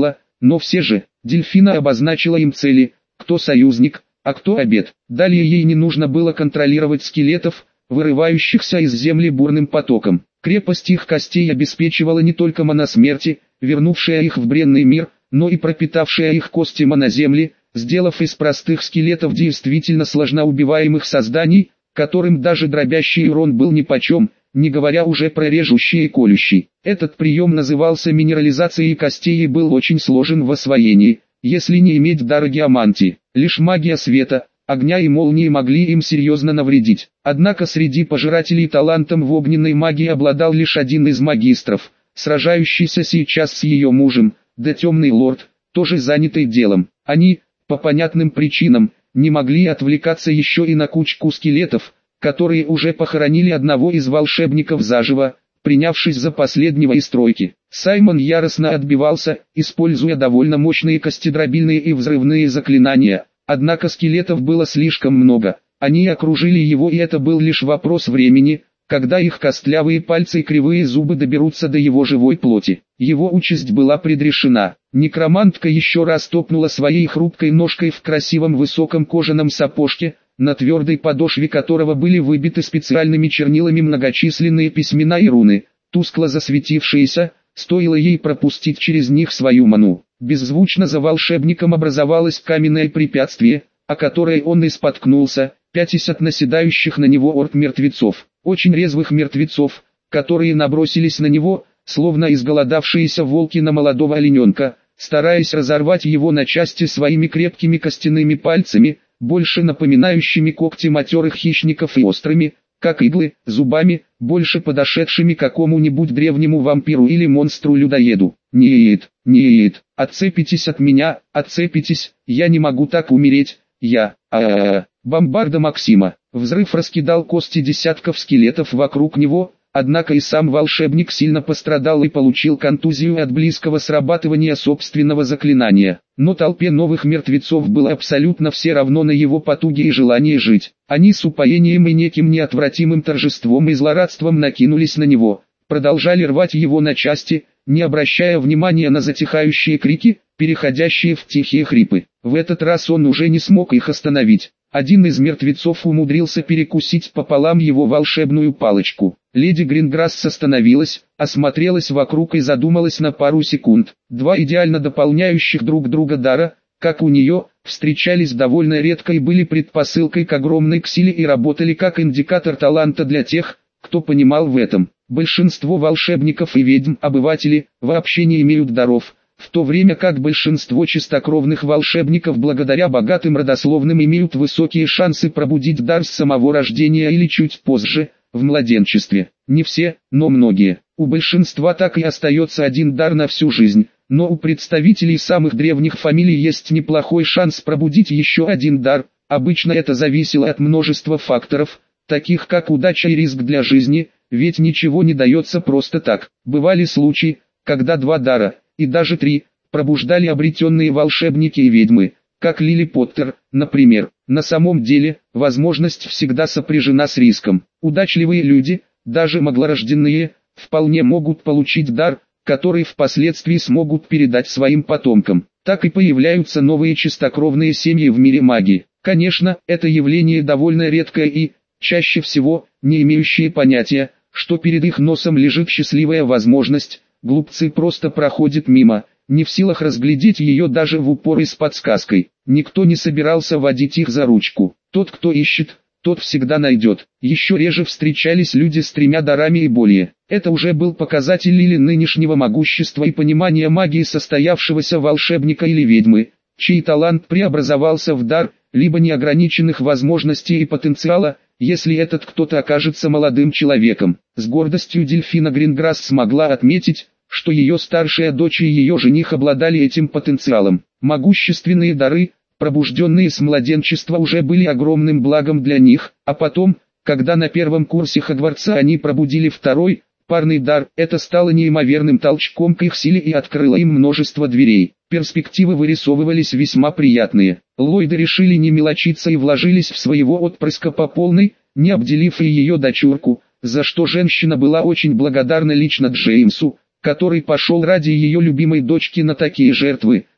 но все же, Дельфина обозначила им цели, кто союзник, а кто обед. Далее ей не нужно было контролировать скелетов, вырывающихся из земли бурным потоком. Крепость их костей обеспечивала не только мана смерти, вернувшая их в бренный мир, но и пропитавшая их кости мана земли, сделав из простых скелетов действительно сложноубиваемых созданий, которым даже дробящий урон был нипочем, не говоря уже про режущий и колющий. Этот прием назывался минерализацией костей и был очень сложен в освоении, если не иметь дара геомантии. Лишь магия света, огня и молнии могли им серьезно навредить. Однако среди пожирателей талантом в огненной магии обладал лишь один из магистров, сражающийся сейчас с ее мужем, да темный лорд, тоже занятый делом. Они, по понятным причинам, не могли отвлекаться еще и на кучку скелетов, которые уже похоронили одного из волшебников заживо, принявшись за последнего из тройки. Саймон яростно отбивался, используя довольно мощные костедробильные и взрывные заклинания, однако скелетов было слишком много. Они окружили его, и это был лишь вопрос времени, когда их костлявые пальцы и кривые зубы доберутся до его живой плоти. Его участь была предрешена. Некромантка еще раз топнула своей хрупкой ножкой в красивом высоком кожаном сапожке, на твердой подошве которого были выбиты специальными чернилами многочисленные письмена и руны, тускло засветившиеся, стоило ей пропустить через них свою ману. Беззвучно за волшебником образовалось каменное препятствие, о которое он и споткнулся, пятясь от наседающих на него орд мертвецов. Очень резвых мертвецов, которые набросились на него, словно изголодавшиеся волки на молодого олененка, стараясь разорвать его на части своими крепкими костяными пальцами, больше напоминающими когти матерых хищников и острыми, как иглы, зубами, больше подошедшими к какому-нибудь древнему вампиру или монстру-людоеду. Нет, отцепитесь от меня, отцепитесь, я не могу так умереть, Бомбарда Максима. Взрыв раскидал кости десятков скелетов вокруг него, однако и сам волшебник сильно пострадал и получил контузию от близкого срабатывания собственного заклинания. Но толпе новых мертвецов было абсолютно все равно на его потуги и желание жить. Они с упоением и неким неотвратимым торжеством и злорадством накинулись на него, продолжали рвать его на части, не обращая внимания на затихающие крики, переходящие в тихие хрипы. В этот раз он уже не смог их остановить. Один из мертвецов умудрился перекусить пополам его волшебную палочку. Леди Гринграсс остановилась, осмотрелась вокруг и задумалась на пару секунд. Два идеально дополняющих друг друга дара, как у нее, встречались довольно редко и были предпосылкой к огромной силе и работали как индикатор таланта для тех, кто понимал в этом. Большинство волшебников и ведьм-обыватели вообще не имеют даров, в то время как большинство чистокровных волшебников благодаря богатым родословным имеют высокие шансы пробудить дар с самого рождения или чуть позже, в младенчестве. Не все, но многие. У большинства так и остается один дар на всю жизнь, но у представителей самых древних фамилий есть неплохой шанс пробудить еще один дар. Обычно это зависело от множества факторов, таких как удача и риск для жизни, ведь ничего не дается просто так. Бывали случаи, когда два дара, и даже три, пробуждали обретенные волшебники и ведьмы, как Лили Поттер, например. На самом деле, возможность всегда сопряжена с риском. Удачливые люди, даже маглорожденные, вполне могут получить дар, который впоследствии смогут передать своим потомкам. Так и появляются новые чистокровные семьи в мире магии. Конечно, это явление довольно редкое и, чаще всего, не имеющее понятия, что перед их носом лежит счастливая возможность. Глупцы просто проходят мимо, не в силах разглядеть ее даже в упор и с подсказкой. Никто не собирался водить их за ручку. Тот, кто ищет, тот всегда найдет. Еще реже встречались люди с тремя дарами и более. Это уже был показатель или нынешнего могущества и понимания магии состоявшегося волшебника или ведьмы, чей талант преобразовался в дар, либо неограниченных возможностей и потенциала, если этот кто-то окажется молодым человеком. С гордостью Дельфина Гринграсс смогла отметить, что ее старшая дочь и ее жених обладали этим потенциалом. Могущественные дары, пробужденные с младенчества, уже были огромным благом для них, а потом, когда на первом курсе Хогвартса они пробудили второй, парный дар, это стало неимоверным толчком к их силе и открыло им множество дверей. Перспективы вырисовывались весьма приятные. Ллойды решили не мелочиться и вложились в своего отпрыска по полной, не обделив и ее дочурку, за что женщина была очень благодарна лично Джеймсу, который пошел ради ее любимой дочки на такие жертвы,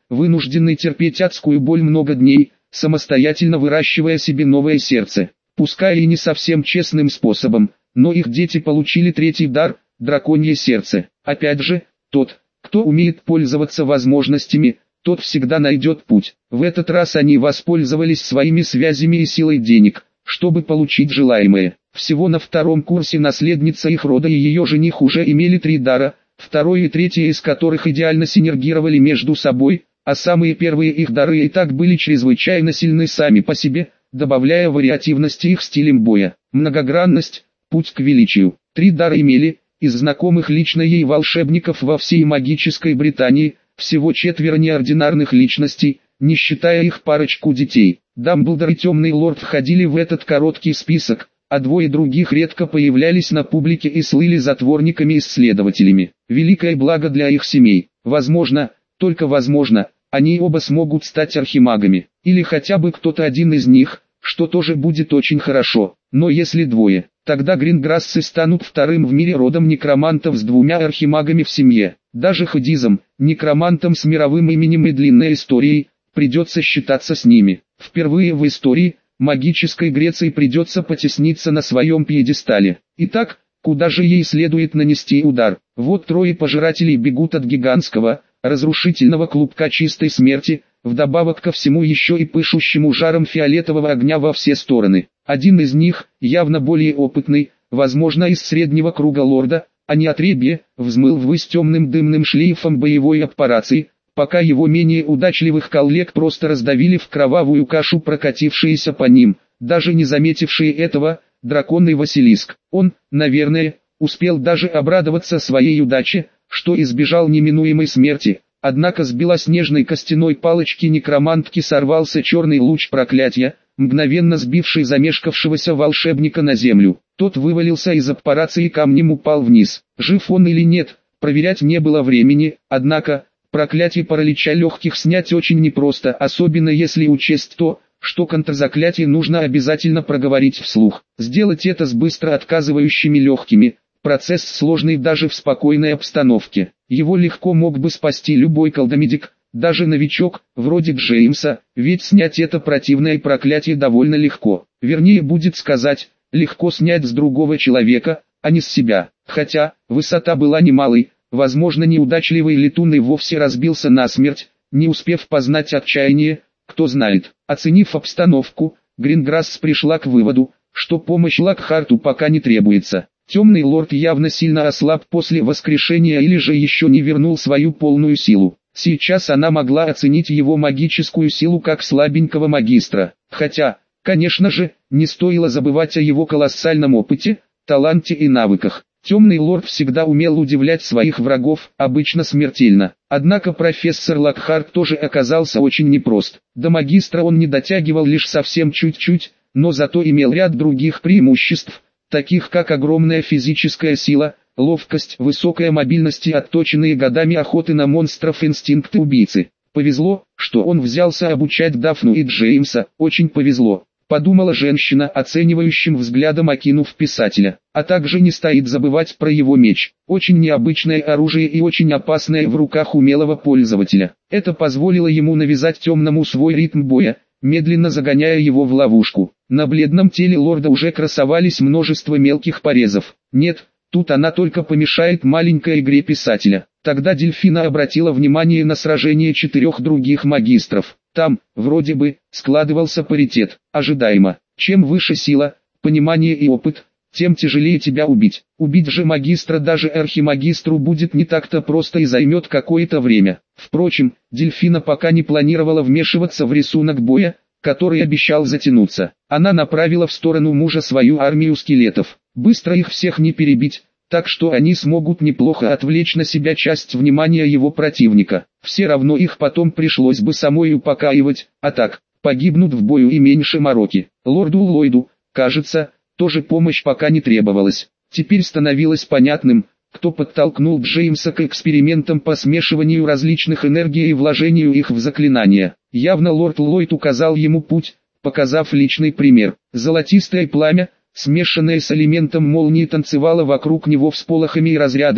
вынужденный терпеть адскую боль много дней, самостоятельно выращивая себе новое сердце. Пускай и не совсем честным способом, но их дети получили третий дар – драконье сердце. Опять же, тот, кто умеет пользоваться возможностями, тот всегда найдет путь. В этот раз они воспользовались своими связями и силой денег, чтобы получить желаемое. Всего на втором курсе наследница их рода и ее жених уже имели 3 дара, второй и третий из которых идеально синергировали между собой, а самые первые их дары и так были чрезвычайно сильны сами по себе, добавляя вариативности их стилем боя. Многогранность, путь к величию. 3 дара имели, из знакомых лично ей волшебников во всей магической Британии, всего 4 неординарных личностей, не считая их парочку детей. Дамблдор и Темный Лорд входили в этот короткий список, а 2 других редко появлялись на публике и слыли затворниками-исследователями. Великое благо для их семей. Возможно, только возможно, они оба смогут стать архимагами, или хотя бы кто-то один из них, что тоже будет очень хорошо. Но если 2, тогда Гринграссы станут вторым в мире родом некромантов с 2 архимагами в семье. Даже Хадизам, некромантам с мировым именем и длинной историей, придется считаться с ними. Впервые в истории магической Греции придется потесниться на своем пьедестале. Итак, куда же ей следует нанести удар? Вот 3 пожирателей бегут от гигантского, разрушительного клубка чистой смерти, вдобавок ко всему еще и пышущему жаром фиолетового огня во все стороны. Один из них, явно более опытный, возможно из среднего круга лорда, а не отребье, взмыл ввысь темным дымным шлейфом боевой операции, пока его менее удачливых коллег просто раздавили в кровавую кашу прокатившиеся по ним, даже не заметившие этого, драконный Василиск. Он, наверное, успел даже обрадоваться своей удаче, что избежал неминуемой смерти, однако с белоснежной костяной палочки некромантки сорвался черный луч проклятия, мгновенно сбивший замешкавшегося волшебника на землю. Тот вывалился из аппарации и камнем упал вниз. Жив он или нет, проверять не было времени, однако, проклятие паралича легких снять очень непросто, особенно если учесть то, что контрзаклятие нужно обязательно проговорить вслух. Сделать это с быстро отказывающими легкими, процесс сложный даже в спокойной обстановке. Его легко мог бы спасти любой колдомедик, даже новичок, вроде Джеймса, ведь снять это противное проклятие довольно легко. Вернее будет сказать, легко снять с другого человека, а не с себя. Хотя, высота была немалой, возможно неудачливый летун и вовсе разбился насмерть, не успев познать отчаяние, кто знает. Оценив обстановку, Гринграсс пришла к выводу, что помощь Локхарту пока не требуется. Темный лорд явно сильно ослаб после воскрешения или же еще не вернул свою полную силу. Сейчас она могла оценить его магическую силу как слабенького магистра. Хотя, конечно же, не стоило забывать о его колоссальном опыте, таланте и навыках. Темный лорд всегда умел удивлять своих врагов, обычно смертельно. Однако профессор Локхарт тоже оказался очень непрост. До магистра он не дотягивал лишь совсем чуть-чуть, но зато имел ряд других преимуществ, таких как огромная физическая сила, ловкость, высокая мобильность и отточенные годами охоты на монстров инстинкты убийцы. Повезло, что он взялся обучать Дафну и Джеймса, очень повезло, подумала женщина, оценивающим взглядом окинув писателя. А также не стоит забывать про его меч, очень необычное оружие и очень опасное в руках умелого пользователя. Это позволило ему навязать темному свой ритм боя, медленно загоняя его в ловушку. На бледном теле лорда уже красовались множество мелких порезов. Нет, тут она только помешает маленькой игре писателя. Тогда Дельфина обратила внимание на сражение 4 других магистров. Там, вроде бы, складывался паритет. Ожидаемо. Чем выше сила, понимание и опыт, тем тяжелее тебя убить. Убить же магистра даже архимагистру будет не так-то просто и займет какое-то время. Впрочем, Дельфина пока не планировала вмешиваться в рисунок боя, который обещал затянуться. Она направила в сторону мужа свою армию скелетов. Быстро их всех не перебить, так что они смогут неплохо отвлечь на себя часть внимания его противника. Все равно их потом пришлось бы самой упокаивать, а так, погибнут в бою и меньше мороки. Лорду Ллойду, кажется, тоже помощь пока не требовалась. Теперь становилось понятным, кто подтолкнул Джеймса к экспериментам по смешиванию различных энергий и вложению их в заклинания. Явно лорд Ллойд указал ему путь, показав личный пример. Золотистое пламя, смешанное с элементом молнии, танцевало вокруг него всполохами и разрядами,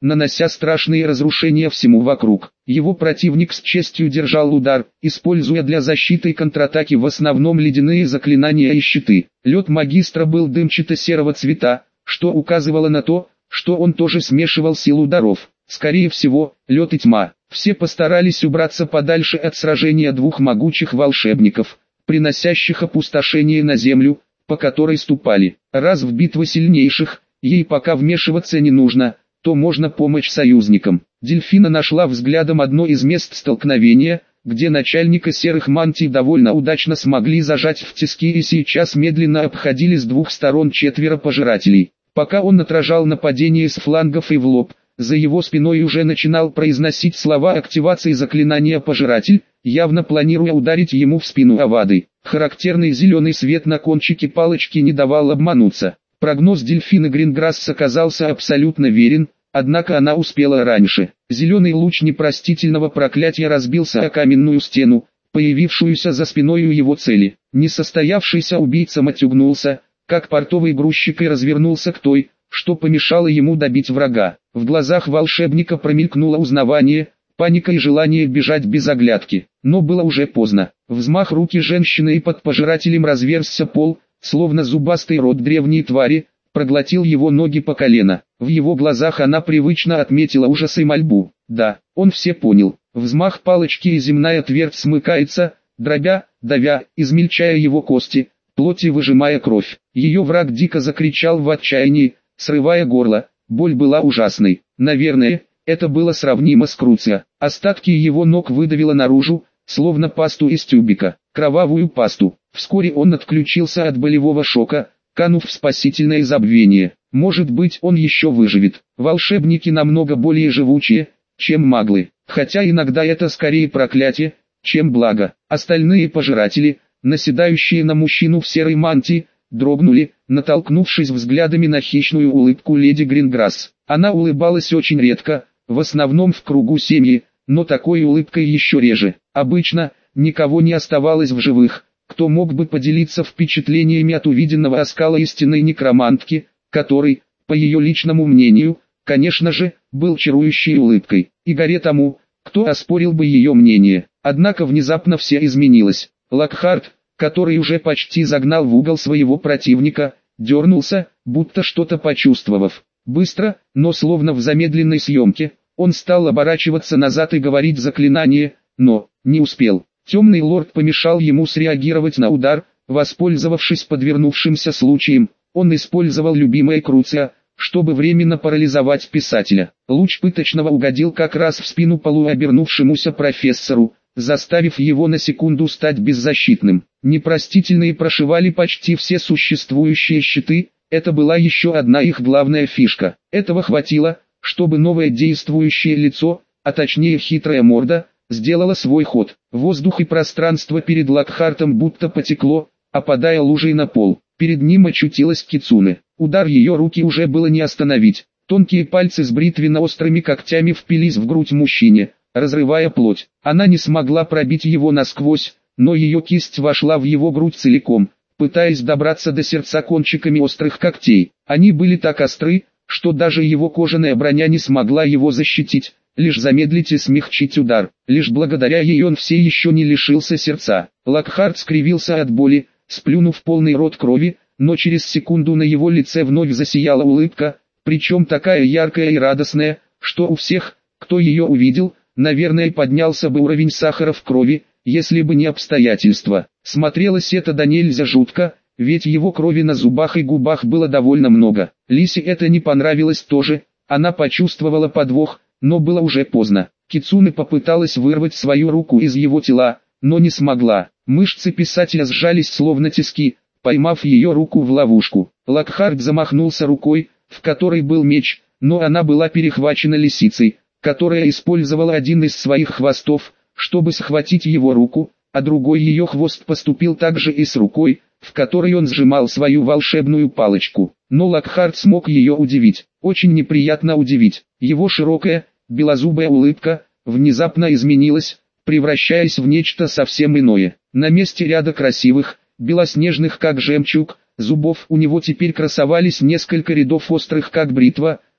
нанося страшные разрушения всему вокруг. Его противник с честью держал удар, используя для защиты и контратаки в основном ледяные заклинания и щиты. Лед магистра был дымчато-серого цвета, что указывало на то, что он тоже смешивал силу даров. Скорее всего, лед и тьма. Все постарались убраться подальше от сражения двух могучих волшебников, приносящих опустошение на землю, по которой ступали. Раз в битву сильнейших, ей пока вмешиваться не нужно, то можно помочь союзникам. Дельфина нашла взглядом одно из мест столкновения, где начальника серых мантий довольно удачно смогли зажать в тиски и сейчас медленно обходили с двух сторон 4 пожирателей. Пока он отражал нападение с флангов и в лоб, за его спиной уже начинал произносить слова активации заклинания пожиратель, явно планируя ударить ему в спину Авады. Характерный зеленый свет на кончике палочки не давал обмануться. Прогноз дельфина Гринграсс оказался абсолютно верен, однако она успела раньше. Зеленый луч непростительного проклятия разбился о каменную стену, появившуюся за спиной у его цели. Несостоявшийся убийца матюгнулся, как портовый грузчик, и развернулся к той, что помешало ему добить врага. В глазах волшебника промелькнуло узнавание, паника и желание бежать без оглядки. Но было уже поздно. Взмах руки женщины, и под пожирателем разверзся пол, словно зубастый рот древней твари, проглотил его ноги по колено. В его глазах она привычно отметила ужас и мольбу. Да, он все понял. Взмах палочки, и земная твердь смыкается, дробя, давя, измельчая его кости, плоть, и выжимая кровь. Ее враг дико закричал в отчаянии, срывая горло. Боль была ужасной. Наверное, это было сравнимо с Круцио. Остатки его ног выдавило наружу, словно пасту из тюбика, кровавую пасту. Вскоре он отключился от болевого шока, канув в спасительное забвение. Может быть, он еще выживет. Волшебники намного более живучие, чем маглы, хотя иногда это скорее проклятие, чем благо. Остальные пожиратели, наседающие на мужчину в серой мантии, дрогнули, натолкнувшись взглядами на хищную улыбку леди Гринграсс. Она улыбалась очень редко, в основном в кругу семьи, но такой улыбкой еще реже. Обычно, никого не оставалось в живых, кто мог бы поделиться впечатлениями от увиденного оскала истинной некромантки, который, по ее личному мнению, конечно же, был чарующей улыбкой. И горе тому, кто оспорил бы ее мнение. Однако внезапно все изменилось. Локхарт, который уже почти загнал в угол своего противника, дернулся, будто что-то почувствовав. Быстро, но словно в замедленной съемке, он стал оборачиваться назад и говорить заклинание, но не успел. Темный лорд помешал ему среагировать на удар, воспользовавшись подвернувшимся случаем. Он использовал любимое Круцио, чтобы временно парализовать писателя. Луч пыточного угодил как раз в спину полуобернувшемуся профессору, заставив его на секунду стать беззащитным. Непростительные прошивали почти все существующие щиты, это была еще одна их главная фишка. Этого хватило, чтобы новое действующее лицо, а точнее хитрая морда, сделала свой ход. Воздух и пространство перед Локхартом будто потекло, опадая лужей на пол. Перед ним очутилась Кицуне. Удар ее руки уже было не остановить. Тонкие пальцы с бритвенно-острыми когтями впились в грудь мужчине, разрывая плоть. Она не смогла пробить его насквозь, но ее кисть вошла в его грудь целиком, пытаясь добраться до сердца кончиками острых когтей. Они были так остры, что даже его кожаная броня не смогла его защитить, лишь замедлить и смягчить удар. Лишь благодаря ей он все еще не лишился сердца. Локхарт скривился от боли, сплюнув полный рот крови, но через секунду на его лице вновь засияла улыбка, причем такая яркая и радостная, что у всех, кто ее увидел, наверное, поднялся бы уровень сахара в крови, если бы не обстоятельства. Смотрелось это до нельзя жутко, ведь его крови на зубах и губах было довольно много. Лисе это не понравилось тоже, она почувствовала подвох, но было уже поздно. Кицуне попыталась вырвать свою руку из его тела, но не смогла. Мышцы писателя сжались словно тиски, поймав ее руку в ловушку. Локхарт замахнулся рукой, в которой был меч, но она была перехвачена лисицей, которая использовала один из своих хвостов, чтобы схватить его руку, а другой ее хвост поступил также и с рукой, в которой он сжимал свою волшебную палочку. Но Локхарт смог ее удивить, очень неприятно удивить. Его широкая, белозубая улыбка внезапно изменилась, превращаясь в нечто совсем иное. На месте ряда красивых, белоснежных как жемчуг, зубов у него теперь красовались несколько рядов острых как бритва,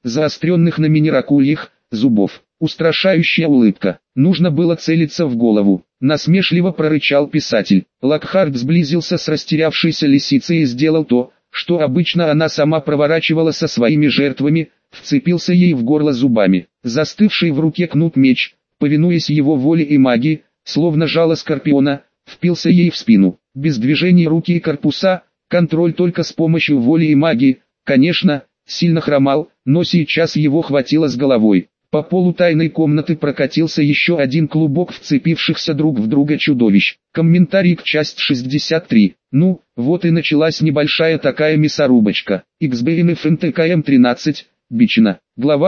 заостренных на минеракульях, зубов. Устрашающая улыбка. Нужно было целиться в голову. Насмешливо прорычал писатель. Локхарт сблизился с растерявшейся лисицей и сделал то, что обычно она сама проворачивала со своими жертвами, вцепился ей в горло зубами. Застывший в руке кнут меч, повинуясь его воле и магии, словно жало скорпиона, впился ей в спину. Без движения руки и корпуса, контроль только с помощью воли и магии, конечно, сильно хромал, но сейчас его хватило с головой. По полу тайной комнаты прокатился еще один клубок вцепившихся друг в друга чудовищ. Комментарий к части 63. Ну, вот и началась небольшая такая мясорубочка. XBN FNTKM-13, Бичина. Глава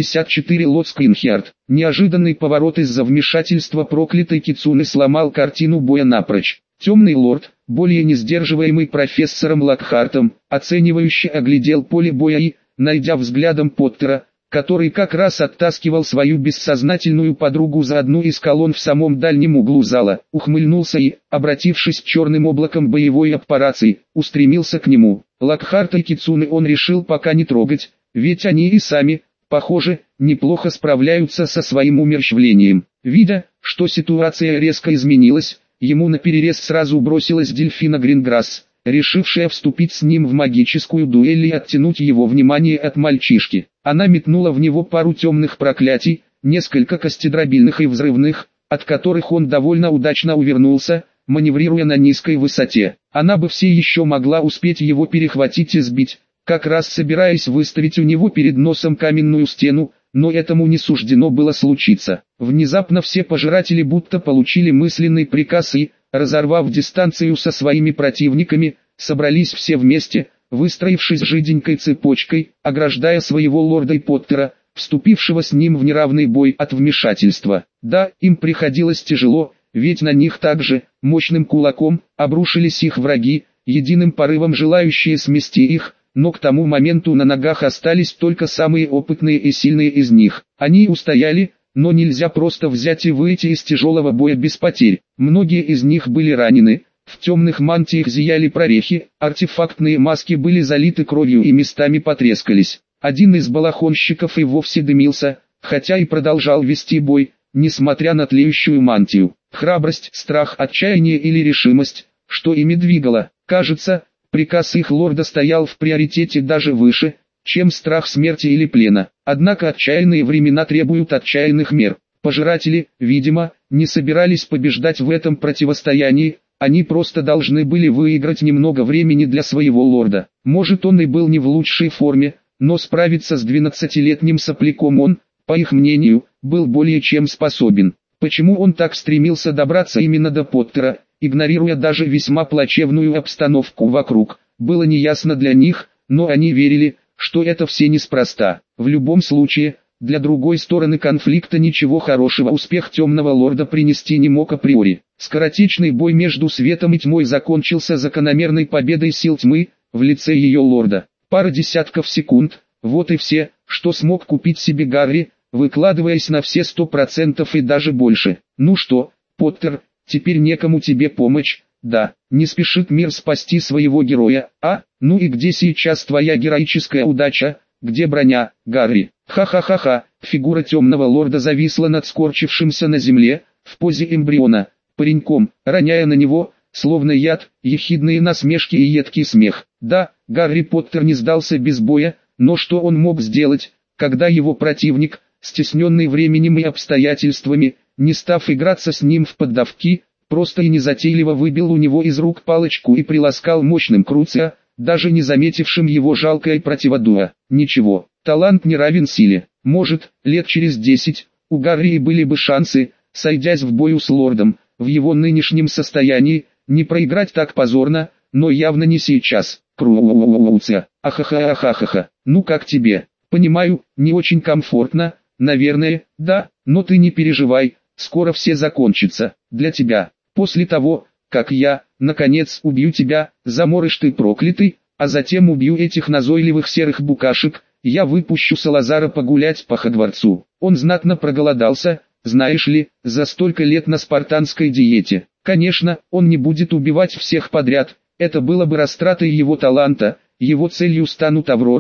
64. Лот Скринхиард. Неожиданный поворот из-за вмешательства проклятой Кицуны сломал картину боя напрочь. Темный лорд, более не сдерживаемый профессором Локхартом, оценивающе оглядел поле боя и, найдя взглядом Поттера, который как раз оттаскивал свою бессознательную подругу за одну из колонн в самом дальнем углу зала, ухмыльнулся и, обратившись черным облаком боевой аппарации, устремился к нему. Локхарта и Кицуны он решил пока не трогать, ведь они и сами, похоже, неплохо справляются со своим умерщвлением. Видя, что ситуация резко изменилась, ему наперерез сразу бросилась Дельфина Гринграсс, решившая вступить с ним в магическую дуэль и оттянуть его внимание от мальчишки. Она метнула в него пару темных проклятий, несколько костедробильных и взрывных, от которых он довольно удачно увернулся, маневрируя на низкой высоте. Она бы все еще могла успеть его перехватить и сбить, как раз собираясь выставить у него перед носом каменную стену, но этому не суждено было случиться. Внезапно все пожиратели будто получили мысленный приказ и, разорвав дистанцию со своими противниками, собрались все вместе, выстроившись жиденькой цепочкой, ограждая своего лорда и Поттера, вступившего с ним в неравный бой от вмешательства. Да, им приходилось тяжело, ведь на них также, мощным кулаком, обрушились их враги, единым порывом желающие смести их, но к тому моменту на ногах остались только самые опытные и сильные из них. Они устояли, но нельзя просто взять и выйти из тяжелого боя без потерь. Многие из них были ранены, в темных мантиях зияли прорехи, артефактные маски были залиты кровью и местами потрескались. Один из балахонщиков и вовсе дымился, хотя и продолжал вести бой, несмотря на тлеющую мантию. Храбрость, страх, отчаяние или решимость, что ими двигало, кажется, приказ их лорда стоял в приоритете даже выше, чем страх смерти или плена. Однако отчаянные времена требуют отчаянных мер. Пожиратели, видимо, не собирались побеждать в этом противостоянии, они просто должны были выиграть немного времени для своего лорда. Может, он и был не в лучшей форме, но справиться с 12-летним сопляком он, по их мнению, был более чем способен. Почему он так стремился добраться именно до Поттера, игнорируя даже весьма плачевную обстановку вокруг, было неясно для них, но они верили, что это все неспроста. В любом случае, для другой стороны конфликта ничего хорошего успех Темного Лорда принести не мог априори. Скоротечный бой между светом и тьмой закончился закономерной победой сил тьмы, в лице ее лорда. Пара десятков секунд, вот и все, что смог купить себе Гарри, выкладываясь на все 100% и даже больше. Ну что, Поттер, теперь некому тебе помочь, да, не спешит мир спасти своего героя, а? Ну и где сейчас твоя героическая удача, где броня, Гарри? Ха-ха-ха-ха, фигура Темного Лорда зависла над скорчившимся на земле, в позе эмбриона, пареньком, роняя на него, словно яд, ехидные насмешки и едкий смех. Да, Гарри Поттер не сдался без боя, но что он мог сделать, когда его противник, стесненный временем и обстоятельствами, не став играться с ним в поддавки, просто и незатейливо выбил у него из рук палочку и приласкал мощным круциа, даже не заметившим его жалкое противодуа. Ничего, талант не равен силе. Может, лет через 10, у Гарри и были бы шансы, сойдясь в бою с лордом, в его нынешнем состоянии, не проиграть так позорно, но явно не сейчас. Круциа, ахаха-ахахаха, ну как тебе? Понимаю, не очень комфортно, наверное, да, но ты не переживай, скоро все закончится, для тебя. После того, как я, наконец, убью тебя, заморыш ты проклятый, а затем убью этих назойливых серых букашек, я выпущу Салазара погулять по Хогвартсу. Он знатно проголодался, знаешь ли, за столько лет на спартанской диете. Конечно, он не будет убивать всех подряд, это было бы растратой его таланта, его целью станут Авроры,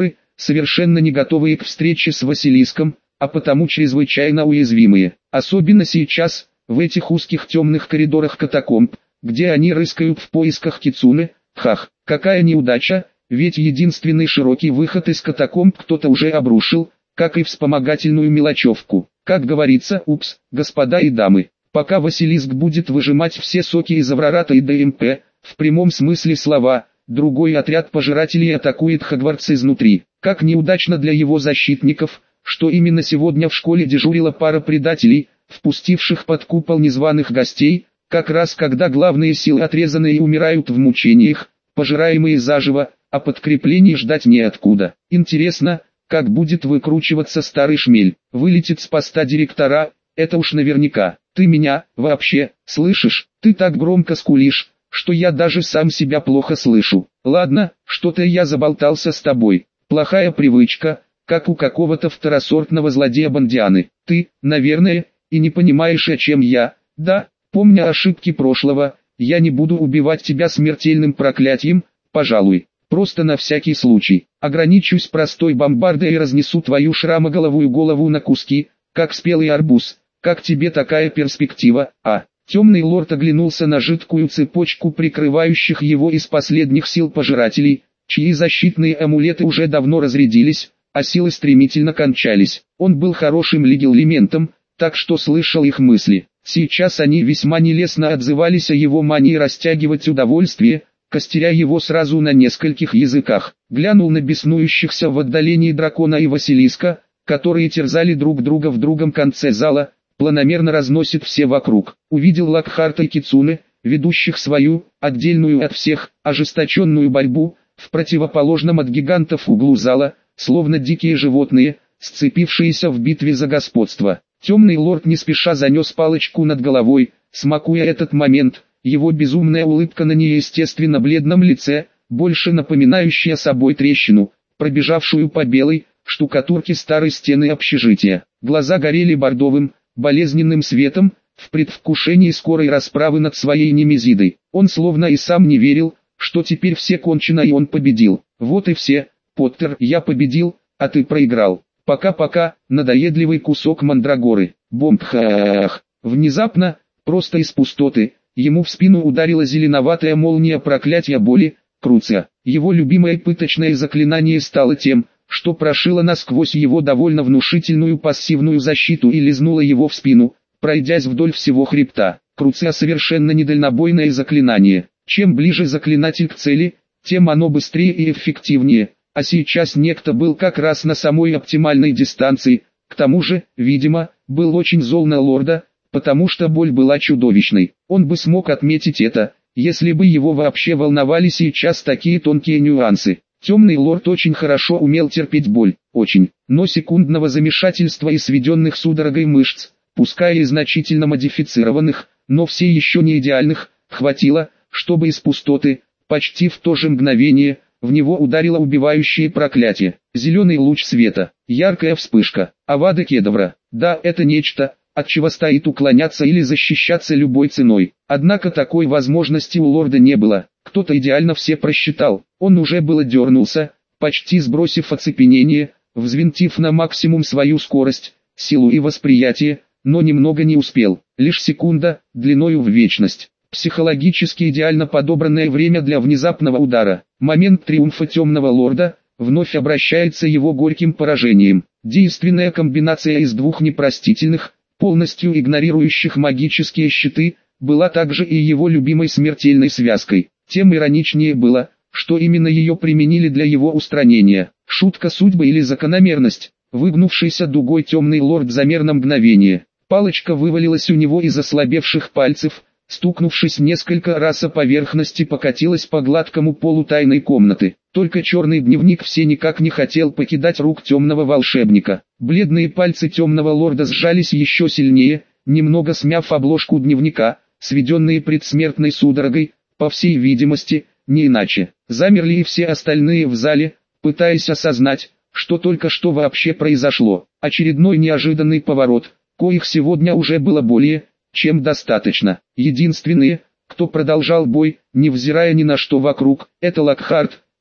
совершенно не готовые к встрече с Василиском, а потому чрезвычайно уязвимые. Особенно сейчас, в этих узких темных коридорах катакомб, где они рыскают в поисках Кицуне. Хах, какая неудача, ведь единственный широкий выход из катакомб кто-то уже обрушил, как и вспомогательную мелочевку. Как говорится, упс, господа и дамы, пока Василиск будет выжимать все соки из Аврората и ДМП, в прямом смысле слова, другой отряд пожирателей атакует Хогвартс изнутри. Как неудачно для его защитников, что именно сегодня в школе дежурила пара предателей, впустивших под купол незваных гостей, как раз когда главные силы отрезаны и умирают в мучениях, пожираемые заживо, а подкреплений ждать неоткуда. Интересно, как будет выкручиваться старый шмель, вылетит с поста директора, это уж наверняка. Ты меня, вообще, слышишь? Ты так громко скулишь, что я даже сам себя плохо слышу. Ладно, что-то я заболтался с тобой. Плохая привычка, как у какого-то второсортного злодея Бондианы. Ты, наверное, и не понимаешь, о чем я. Да, помня ошибки прошлого, я не буду убивать тебя смертельным проклятием, пожалуй. Просто на всякий случай. Ограничусь простой бомбардой и разнесу твою шрамоголовую голову на куски, как спелый арбуз. Как тебе такая перспектива, а? Темный лорд оглянулся на жидкую цепочку прикрывающих его из последних сил пожирателей, чьи защитные амулеты уже давно разрядились, а силы стремительно кончались. Он был хорошим легилементом, так что слышал их мысли. Сейчас они весьма нелестно отзывались о его мании растягивать удовольствие, костеря его сразу на нескольких языках. Глянул на беснующихся в отдалении дракона и Василиска, которые терзали друг друга в другом конце зала, планомерно разносит все вокруг. Увидел Локхарта и Кицуне, ведущих свою, отдельную от всех, ожесточенную борьбу, в противоположном от гигантов углу зала, словно дикие животные, сцепившиеся в битве за господство. Темный лорд не спеша занес палочку над головой, смакуя этот момент, его безумная улыбка на неестественно бледном лице, больше напоминающая собой трещину, пробежавшую по белой штукатурке старой стены общежития. Глаза горели бордовым, болезненным светом, в предвкушении скорой расправы над своей немезидой. Он словно и сам не верил, что теперь все кончено и он победил. Вот и все, Поттер, я победил, а ты проиграл. Пока-пока, надоедливый кусок мандрагоры. Бомб-хах. Внезапно, просто из пустоты, ему в спину ударила зеленоватая молния проклятия боли, Круция. Его любимое пыточное заклинание стало тем, что прошило насквозь его довольно внушительную пассивную защиту и лизнуло его в спину, пройдясь вдоль всего хребта. Круция совершенно недальнобойное заклинание. Чем ближе заклинатель к цели, тем оно быстрее и эффективнее, а сейчас некто был как раз на самой оптимальной дистанции, к тому же, видимо, был очень зол на лорда, потому что боль была чудовищной. Он бы смог отметить это, если бы его вообще волновали сейчас такие тонкие нюансы. Темный лорд очень хорошо умел терпеть боль, очень, но секундного замешательства и сведенных судорогой мышц, пускай и значительно модифицированных, но все еще не идеальных, хватило, чтобы из пустоты, почти в то же мгновение, в него ударило убивающее проклятие. Зеленый луч света, яркая вспышка, Авада Кедавра. Да, это нечто, от чего стоит уклоняться или защищаться любой ценой. Однако такой возможности у лорда не было. Кто-то идеально все просчитал. Он уже было дернулся, почти сбросив оцепенение, взвинтив на максимум свою скорость, силу и восприятие, но немного не успел. Лишь секунда, длиною в вечность. Психологически идеально подобранное время для внезапного удара. Момент триумфа темного лорда, вновь обращается его горьким поражением. Действенная комбинация из двух непростительных, полностью игнорирующих магические щиты, была также и его любимой смертельной связкой. Тем ироничнее было, что именно ее применили для его устранения. Шутка судьбы или закономерность. Выгнувшийся дугой темный лорд замер на мгновение. Палочка вывалилась у него из ослабевших пальцев, стукнувшись несколько раз о поверхности, покатилась по гладкому полу тайной комнаты. Только черный дневник все никак не хотел покидать рук темного волшебника. Бледные пальцы темного лорда сжались еще сильнее, немного смяв обложку дневника, сведенные предсмертной судорогой, по всей видимости, не иначе. Замерли и все остальные в зале, пытаясь осознать, что только что вообще произошло. Очередной неожиданный поворот, коих сегодня уже было более чем достаточно. Единственные, кто продолжал бой, невзирая ни на что вокруг, это Локхарт,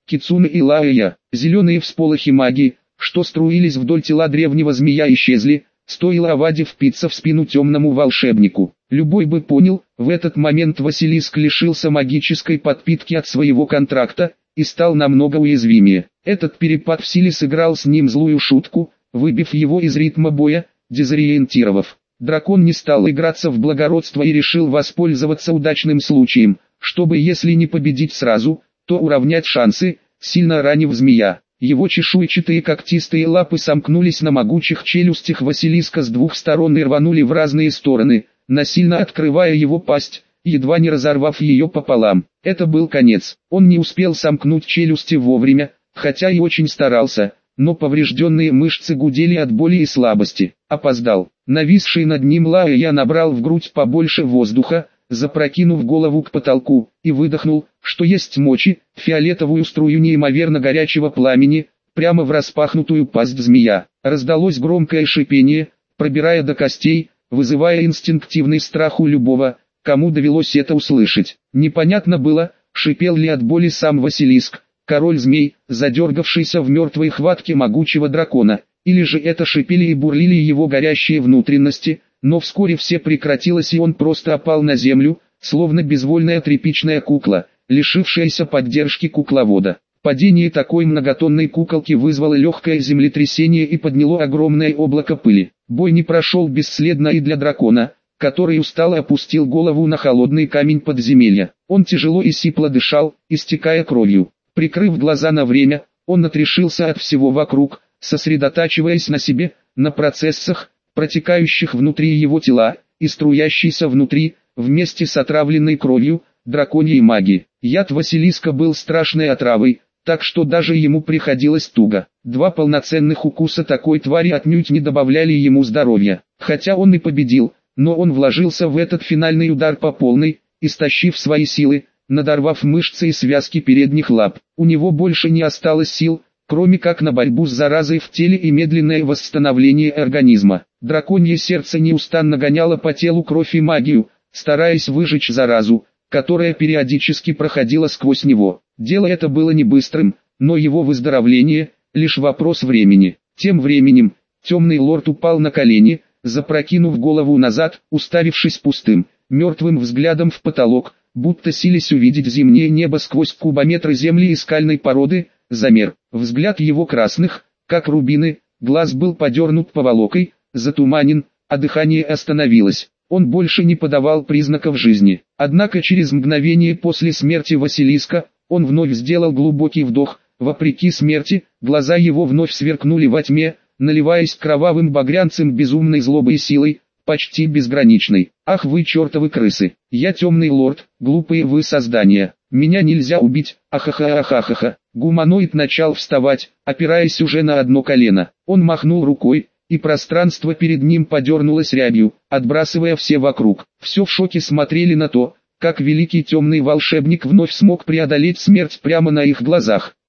Кицуне и Лаэя. Зеленые всполохи магии, что струились вдоль тела древнего змея, исчезли, стоило Аваде впиться в спину темному волшебнику. Любой бы понял, в этот момент Василиск лишился магической подпитки от своего контракта и стал намного уязвимее. Этот перепад в силе сыграл с ним злую шутку, выбив его из ритма боя, дезориентировав. Дракон не стал играться в благородство и решил воспользоваться удачным случаем, чтобы если не победить сразу, то уравнять шансы, сильно ранив змея. Его чешуйчатые когтистые лапы сомкнулись на могучих челюстях Василиска с двух сторон и рванули в разные стороны, насильно открывая его пасть, едва не разорвав ее пополам. Это был конец. Он не успел сомкнуть челюсти вовремя, хотя и очень старался, но поврежденные мышцы гудели от боли и слабости. Опоздал. Нависший над ним Лаэя набрал в грудь побольше воздуха, запрокинув голову к потолку, и выдохнул, что есть мочи, фиолетовую струю неимоверно горячего пламени, прямо в распахнутую пасть змея. Раздалось громкое шипение, пробирая до костей, вызывая инстинктивный страх у любого, кому довелось это услышать. Непонятно было, шипел ли от боли сам Василиск, король змей, задергавшийся в мертвой хватке могучего дракона, или же это шипели и бурлили его горящие внутренности, но вскоре все прекратилось и он просто опал на землю, словно безвольная тряпичная кукла, лишившаяся поддержки кукловода. Падение такой многотонной куколки вызвало легкое землетрясение и подняло огромное облако пыли. Бой не прошел бесследно и для дракона, который устало опустил голову на холодный камень подземелья. Он тяжело и сипло дышал, истекая кровью. Прикрыв глаза на время, он отрешился от всего вокруг, сосредотачиваясь на себе, на процессах, протекающих внутри его тела, и струящейся внутри, вместе с отравленной кровью, драконьей магии. Яд Василиска был страшной отравой, так что даже ему приходилось туго. 2 полноценных укуса такой твари отнюдь не добавляли ему здоровья. Хотя он и победил, но он вложился в этот финальный удар по полной, истощив свои силы, надорвав мышцы и связки передних лап. У него больше не осталось сил, кроме как на борьбу с заразой в теле и медленное восстановление организма. Драконье сердце неустанно гоняло по телу кровь и магию, стараясь выжечь заразу, которая периодически проходила сквозь него. Дело это было не быстрым, но его выздоровление – лишь вопрос времени. Тем временем, темный лорд упал на колени, запрокинув голову назад, уставившись пустым, мертвым взглядом в потолок, будто силясь увидеть зимнее небо сквозь кубометры земли и скальной породы, замер. Взгляд его красных, как рубины, глаз был подернут поволокой, затуманен, а дыхание остановилось. Он больше не подавал признаков жизни. Однако через мгновение после смерти Василиска, он вновь сделал глубокий вдох. Вопреки смерти, глаза его вновь сверкнули во тьме, наливаясь кровавым багрянцем безумной злобой и силой, почти безграничной. «Ах вы чертовы крысы! Я темный лорд, глупые вы создания! Меня нельзя убить! Ахаха-ахахаха!» Гуманоид начал вставать, опираясь уже на одно колено. Он махнул рукой, и пространство перед ним подернулось рябью, отбрасывая все вокруг. Все в шоке смотрели на то, как великий темный волшебник вновь смог преодолеть смерть прямо на их глазах.